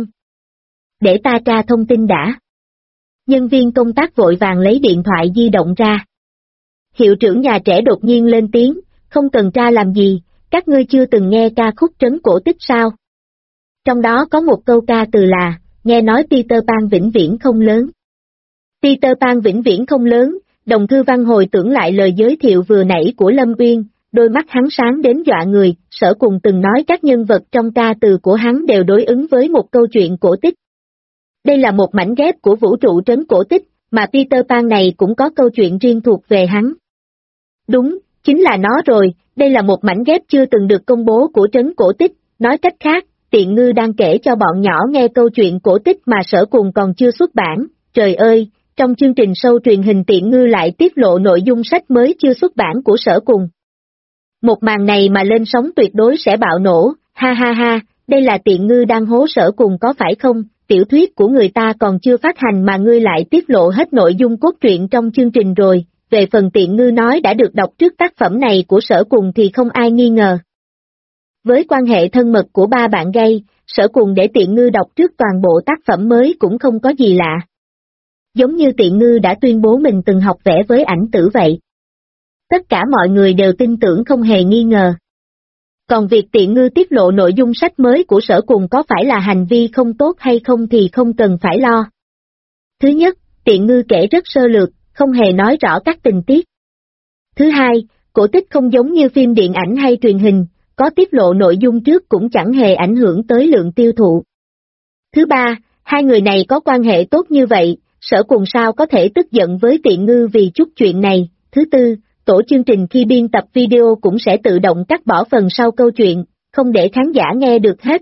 Để ta tra thông tin đã. Nhân viên công tác vội vàng lấy điện thoại di động ra. Hiệu trưởng nhà trẻ đột nhiên lên tiếng, không cần tra làm gì, các ngươi chưa từng nghe ca khúc trấn cổ tích sao? Trong đó có một câu ca từ là, nghe nói Peter Pan vĩnh viễn không lớn. Peter Pan vĩnh viễn không lớn, Đồng Thư Văn hồi tưởng lại lời giới thiệu vừa nãy của Lâm Uyên, đôi mắt hắn sáng đến dọa người, Sở Cùng từng nói các nhân vật trong ca từ của hắn đều đối ứng với một câu chuyện cổ tích. Đây là một mảnh ghép của vũ trụ trấn cổ tích, mà Peter Pan này cũng có câu chuyện riêng thuộc về hắn. Đúng, chính là nó rồi, đây là một mảnh ghép chưa từng được công bố của trấn cổ tích, nói cách khác, Tiện Ngư đang kể cho bọn nhỏ nghe câu chuyện cổ tích mà Sở Cùng còn chưa xuất bản, trời ơi, trong chương trình show truyền hình Tiện Ngư lại tiết lộ nội dung sách mới chưa xuất bản của Sở Cùng. Một màn này mà lên sóng tuyệt đối sẽ bạo nổ, ha ha ha, đây là Tiện Ngư đang hố Sở Cùng có phải không, tiểu thuyết của người ta còn chưa phát hành mà ngươi lại tiết lộ hết nội dung cốt truyện trong chương trình rồi, về phần Tiện Ngư nói đã được đọc trước tác phẩm này của Sở Cùng thì không ai nghi ngờ. Với quan hệ thân mật của ba bạn gay, Sở Cùng để Tiện Ngư đọc trước toàn bộ tác phẩm mới cũng không có gì lạ. Giống như Tiện Ngư đã tuyên bố mình từng học vẽ với ảnh tử vậy. Tất cả mọi người đều tin tưởng không hề nghi ngờ. Còn việc Tiện Ngư tiết lộ nội dung sách mới của Sở Cùng có phải là hành vi không tốt hay không thì không cần phải lo. Thứ nhất, Tiện Ngư kể rất sơ lược, không hề nói rõ các tình tiết. Thứ hai, cổ tích không giống như phim điện ảnh hay truyền hình, có tiết lộ nội dung trước cũng chẳng hề ảnh hưởng tới lượng tiêu thụ. Thứ ba, hai người này có quan hệ tốt như vậy, Sở Cùng sao có thể tức giận với Tiện Ngư vì chút chuyện này. Thứ tư, tổ chương trình khi biên tập video cũng sẽ tự động cắt bỏ phần sau câu chuyện, không để khán giả nghe được hết.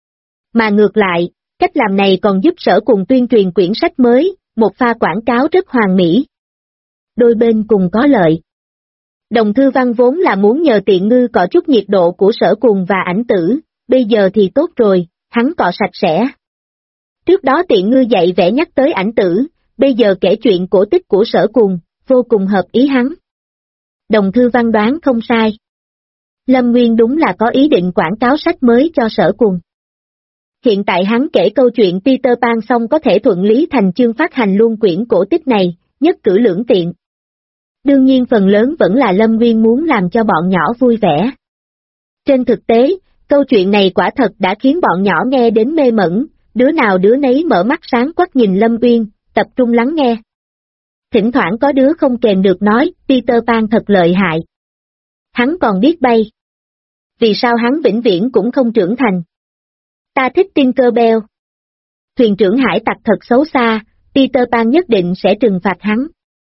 Mà ngược lại, cách làm này còn giúp Sở Cùng tuyên truyền quyển sách mới, một pha quảng cáo rất hoàn mỹ. Đôi bên cùng có lợi. Đồng Thư Văn vốn là muốn nhờ Tiện Ngư cọ chút nhiệt độ của Sở Cùng và Ảnh Tử, bây giờ thì tốt rồi, hắn cọ sạch sẽ. Trước đó Tiện Ngư dạy vẽ nhắc tới Ảnh Tử, bây giờ kể chuyện cổ tích của Sở Cùng, vô cùng hợp ý hắn. Đồng Thư Văn đoán không sai. Lâm Nguyên đúng là có ý định quảng cáo sách mới cho Sở Cùng. Hiện tại hắn kể câu chuyện Peter Pan xong có thể thuận lý thành chương phát hành luôn quyển cổ tích này, nhất cử lưỡng tiện. Đương nhiên phần lớn vẫn là Lâm Nguyên muốn làm cho bọn nhỏ vui vẻ. Trên thực tế, câu chuyện này quả thật đã khiến bọn nhỏ nghe đến mê mẩn, đứa nào đứa nấy mở mắt sáng quắc nhìn Lâm Nguyên, tập trung lắng nghe. Thỉnh thoảng có đứa không kềm được nói, Peter Pan thật lợi hại. Hắn còn biết bay. Vì sao hắn vĩnh viễn cũng không trưởng thành? Ta thích Tinkerbell. Thuyền trưởng hải tặc thật xấu xa, Peter Pan nhất định sẽ trừng phạt hắn.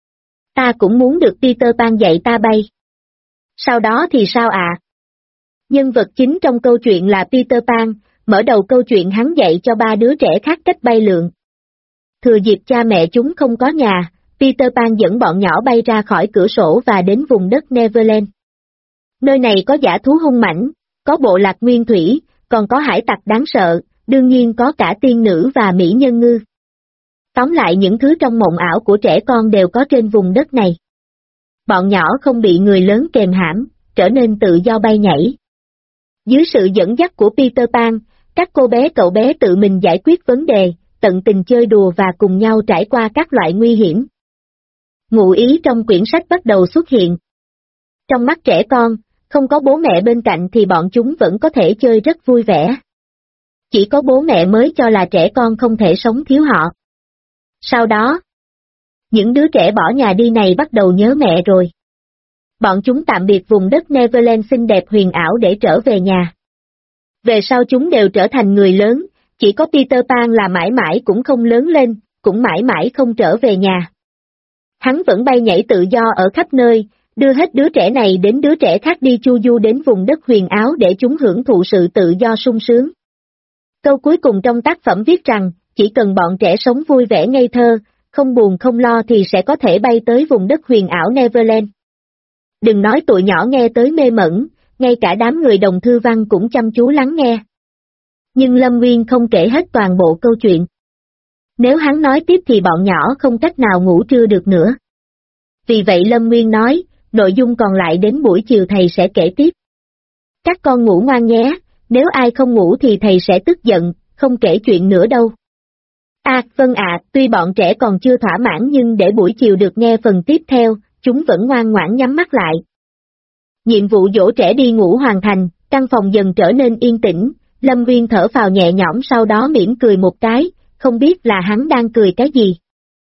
Ta cũng muốn được Peter Pan dạy ta bay. Sau đó thì sao ạ? Nhân vật chính trong câu chuyện là Peter Pan, mở đầu câu chuyện hắn dạy cho 3 đứa trẻ khác cách bay lượn. Thừa dịp cha mẹ chúng không có nhà, Peter Pan dẫn bọn nhỏ bay ra khỏi cửa sổ và đến vùng đất Neverland. Nơi này có dã thú hung mãnh, có bộ lạc nguyên thủy, còn có hải tặc đáng sợ, đương nhiên có cả tiên nữ và mỹ nhân ngư. Tóm lại những thứ trong mộng ảo của trẻ con đều có trên vùng đất này. Bọn nhỏ không bị người lớn kềm hãm, trở nên tự do bay nhảy. Dưới sự dẫn dắt của Peter Pan, các cô bé cậu bé tự mình giải quyết vấn đề, tận tình chơi đùa và cùng nhau trải qua các loại nguy hiểm. Ngụ ý trong quyển sách bắt đầu xuất hiện. Trong mắt trẻ con, không có bố mẹ bên cạnh thì bọn chúng vẫn có thể chơi rất vui vẻ. Chỉ có bố mẹ mới cho là trẻ con không thể sống thiếu họ. Sau đó, những đứa trẻ bỏ nhà đi này bắt đầu nhớ mẹ rồi. Bọn chúng tạm biệt vùng đất Neverland xinh đẹp huyền ảo để trở về nhà. Về sau chúng đều trở thành người lớn, chỉ có Peter Pan là mãi mãi cũng không lớn lên, cũng mãi mãi không trở về nhà. Hắn vẫn bay nhảy tự do ở khắp nơi, đưa hết đứa trẻ này đến đứa trẻ khác đi chu du đến vùng đất huyền áo để chúng hưởng thụ sự tự do sung sướng. Câu cuối cùng trong tác phẩm viết rằng, chỉ cần bọn trẻ sống vui vẻ ngây thơ, không buồn không lo thì sẽ có thể bay tới vùng đất huyền ảo Neverland. Đừng nói tụi nhỏ nghe tới mê mẩn, ngay cả đám người Đồng Thư Văn cũng chăm chú lắng nghe. Nhưng Lâm Nguyên không kể hết toàn bộ câu chuyện. Nếu hắn nói tiếp thì bọn nhỏ không cách nào ngủ trưa được nữa. Vì vậy Lâm Nguyên nói, nội dung còn lại đến buổi chiều thầy sẽ kể tiếp. Các con ngủ ngoan nhé, nếu ai không ngủ thì thầy sẽ tức giận, không kể chuyện nữa đâu. Vâng ạ, tuy bọn trẻ còn chưa thỏa mãn nhưng để buổi chiều được nghe phần tiếp theo, chúng vẫn ngoan ngoãn nhắm mắt lại. Nhiệm vụ dỗ trẻ đi ngủ hoàn thành, căn phòng dần trở nên yên tĩnh, Lâm Nguyên thở phào nhẹ nhõm sau đó mỉm cười một cái, không biết là hắn đang cười cái gì.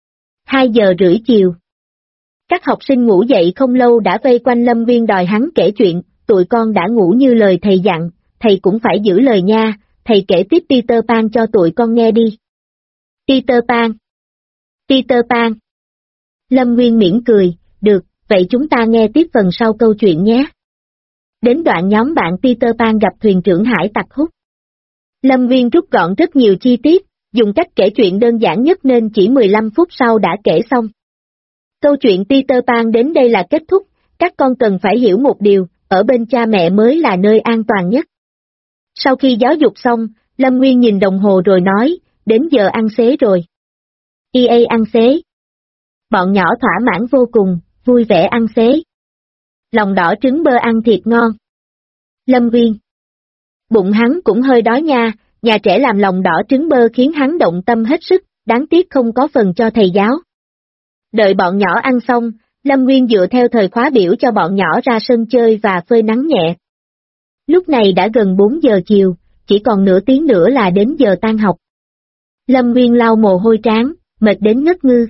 2 giờ rưỡi chiều. Các học sinh ngủ dậy không lâu đã vây quanh Lâm Nguyên đòi hắn kể chuyện, tụi con đã ngủ như lời thầy dặn, thầy cũng phải giữ lời nha, thầy kể tiếp Peter Pan cho tụi con nghe đi. Peter Pan. Peter Pan. Lâm Nguyên mỉm cười, được, vậy chúng ta nghe tiếp phần sau câu chuyện nhé. Đến đoạn nhóm bạn Peter Pan gặp thuyền trưởng hải tặc Hút. Lâm Nguyên rút gọn rất nhiều chi tiết, dùng cách kể chuyện đơn giản nhất nên chỉ 15 phút sau đã kể xong. Câu chuyện Peter Pan đến đây là kết thúc, các con cần phải hiểu một điều, ở bên cha mẹ mới là nơi an toàn nhất. Sau khi giáo dục xong, Lâm Nguyên nhìn đồng hồ rồi nói, đến giờ ăn xế rồi. EA ăn xế. Bọn nhỏ thỏa mãn vô cùng, vui vẻ ăn xế. Lòng đỏ trứng bơ ăn thiệt ngon. Lâm Nguyên. Bụng hắn cũng hơi đói nha, nhà trẻ làm lòng đỏ trứng bơ khiến hắn động tâm hết sức, đáng tiếc không có phần cho thầy giáo. Đợi bọn nhỏ ăn xong, Lâm Nguyên dựa theo thời khóa biểu cho bọn nhỏ ra sân chơi và phơi nắng nhẹ. Lúc này đã gần 4 giờ chiều, chỉ còn nửa tiếng nữa là đến giờ tan học. Lâm Nguyên lau mồ hôi trán, mệt đến ngất ngư.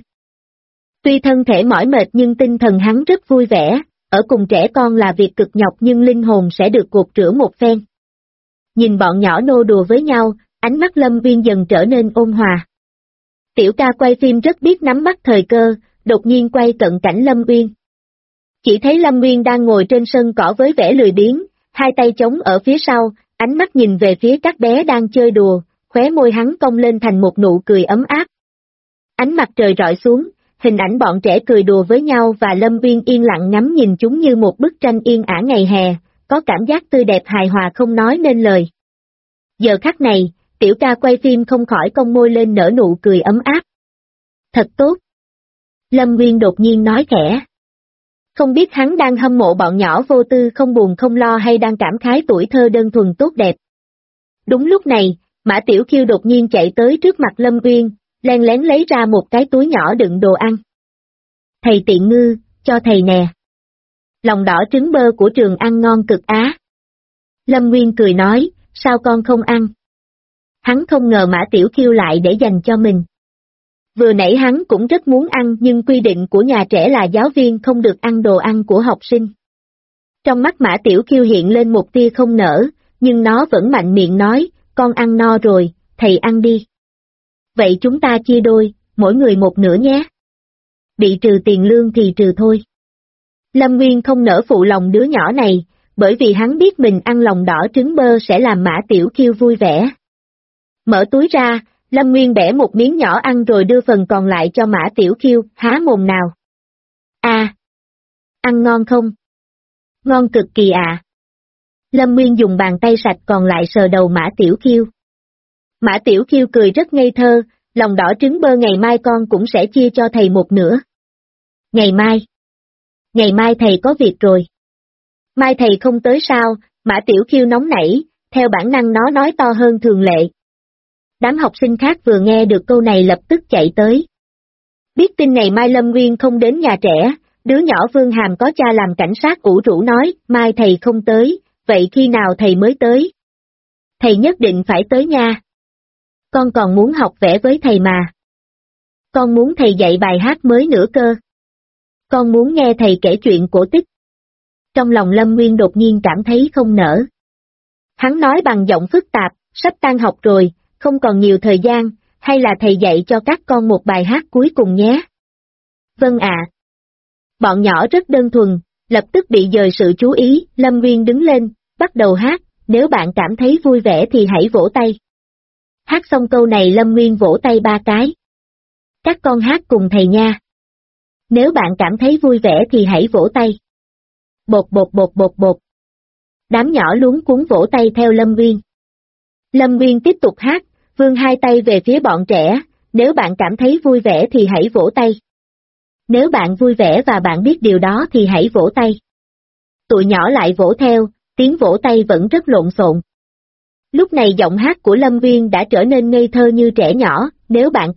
Tuy thân thể mỏi mệt nhưng tinh thần hắn rất vui vẻ, ở cùng trẻ con là việc cực nhọc nhưng linh hồn sẽ được gột rửa một phen. Nhìn bọn nhỏ nô đùa với nhau, ánh mắt Lâm Nguyên dần trở nên ôn hòa. Tiểu ca quay phim rất biết nắm bắt thời cơ, đột nhiên quay cận cảnh Lâm Nguyên. Chỉ thấy Lâm Nguyên đang ngồi trên sân cỏ với vẻ lười biếng, hai tay chống ở phía sau, ánh mắt nhìn về phía các bé đang chơi đùa, khóe môi hắn cong lên thành một nụ cười ấm áp. Ánh mặt trời rọi xuống, hình ảnh bọn trẻ cười đùa với nhau và Lâm Uyên yên lặng ngắm nhìn chúng như một bức tranh yên ả ngày hè, có cảm giác tươi đẹp hài hòa không nói nên lời. Giờ khắc này, tiểu ca quay phim không khỏi cong môi lên nở nụ cười ấm áp. Thật tốt. Lâm Uyên đột nhiên nói khẽ. Không biết hắn đang hâm mộ bọn nhỏ vô tư không buồn không lo hay đang cảm khái tuổi thơ đơn thuần tốt đẹp. Đúng lúc này, Mã Tiểu Kiêu đột nhiên chạy tới trước mặt Lâm Uyên, len lén lấy ra một cái túi nhỏ đựng đồ ăn. Thầy Tiện Ngư, cho thầy nè. Lòng đỏ trứng bơ của trường ăn ngon cực á. Lâm Uyên cười nói, sao con không ăn? Hắn không ngờ Mã Tiểu Kiêu lại để dành cho mình. Vừa nãy hắn cũng rất muốn ăn nhưng quy định của nhà trẻ là giáo viên không được ăn đồ ăn của học sinh. Trong mắt Mã Tiểu Kiêu hiện lên một tia không nở, nhưng nó vẫn mạnh miệng nói, con ăn no rồi, thầy ăn đi. Vậy chúng ta chia đôi, mỗi người một nửa nhé. Bị trừ tiền lương thì trừ thôi. Lâm Nguyên không nỡ phụ lòng đứa nhỏ này, bởi vì hắn biết mình ăn lòng đỏ trứng bơ sẽ làm Mã Tiểu Kiêu vui vẻ. Mở túi ra, Lâm Nguyên bẻ một miếng nhỏ ăn rồi đưa phần còn lại cho Mã Tiểu Kiêu, há mồm nào. À! Ăn ngon không? Ngon cực kỳ à! Lâm Nguyên dùng bàn tay sạch còn lại sờ đầu Mã Tiểu Kiêu. Mã Tiểu Kiêu cười rất ngây thơ, lòng đỏ trứng bơ ngày mai con cũng sẽ chia cho thầy một nửa. Ngày mai? Ngày mai thầy có việc rồi. Mai thầy không tới sao? Mã Tiểu Kiêu nóng nảy, theo bản năng nó nói to hơn thường lệ. Đám học sinh khác vừa nghe được câu này lập tức chạy tới. Biết tin ngày mai Lâm Nguyên không đến nhà trẻ, đứa nhỏ Vương Hàm có cha làm cảnh sát ủ rũ nói, mai thầy không tới, vậy khi nào thầy mới tới? Thầy nhất định phải tới nha. Con còn muốn học vẽ với thầy mà. Con muốn thầy dạy bài hát mới nữa cơ. Con muốn nghe thầy kể chuyện cổ tích. Trong lòng Lâm Nguyên đột nhiên cảm thấy không nỡ. Hắn nói bằng giọng phức tạp, sắp tan học rồi, không còn nhiều thời gian, hay là thầy dạy cho các con một bài hát cuối cùng nhé. Vâng ạ. Bọn nhỏ rất đơn thuần, lập tức bị dời sự chú ý, Lâm Nguyên đứng lên, bắt đầu hát, nếu bạn cảm thấy vui vẻ thì hãy vỗ tay. Hát xong câu này Lâm Nguyên vỗ tay 3 cái. Các con hát cùng thầy nha. Nếu bạn cảm thấy vui vẻ thì hãy vỗ tay. Bột bột bột bột bột. Đám nhỏ luống cuống vỗ tay theo Lâm Nguyên. Lâm Nguyên tiếp tục hát, vươn hai tay về phía bọn trẻ, nếu bạn cảm thấy vui vẻ thì hãy vỗ tay. Nếu bạn vui vẻ và bạn biết điều đó thì hãy vỗ tay. Tụi nhỏ lại vỗ theo, tiếng vỗ tay vẫn rất lộn xộn. Lúc này giọng hát của Lâm Nguyên đã trở nên ngây thơ như trẻ nhỏ, nếu bạn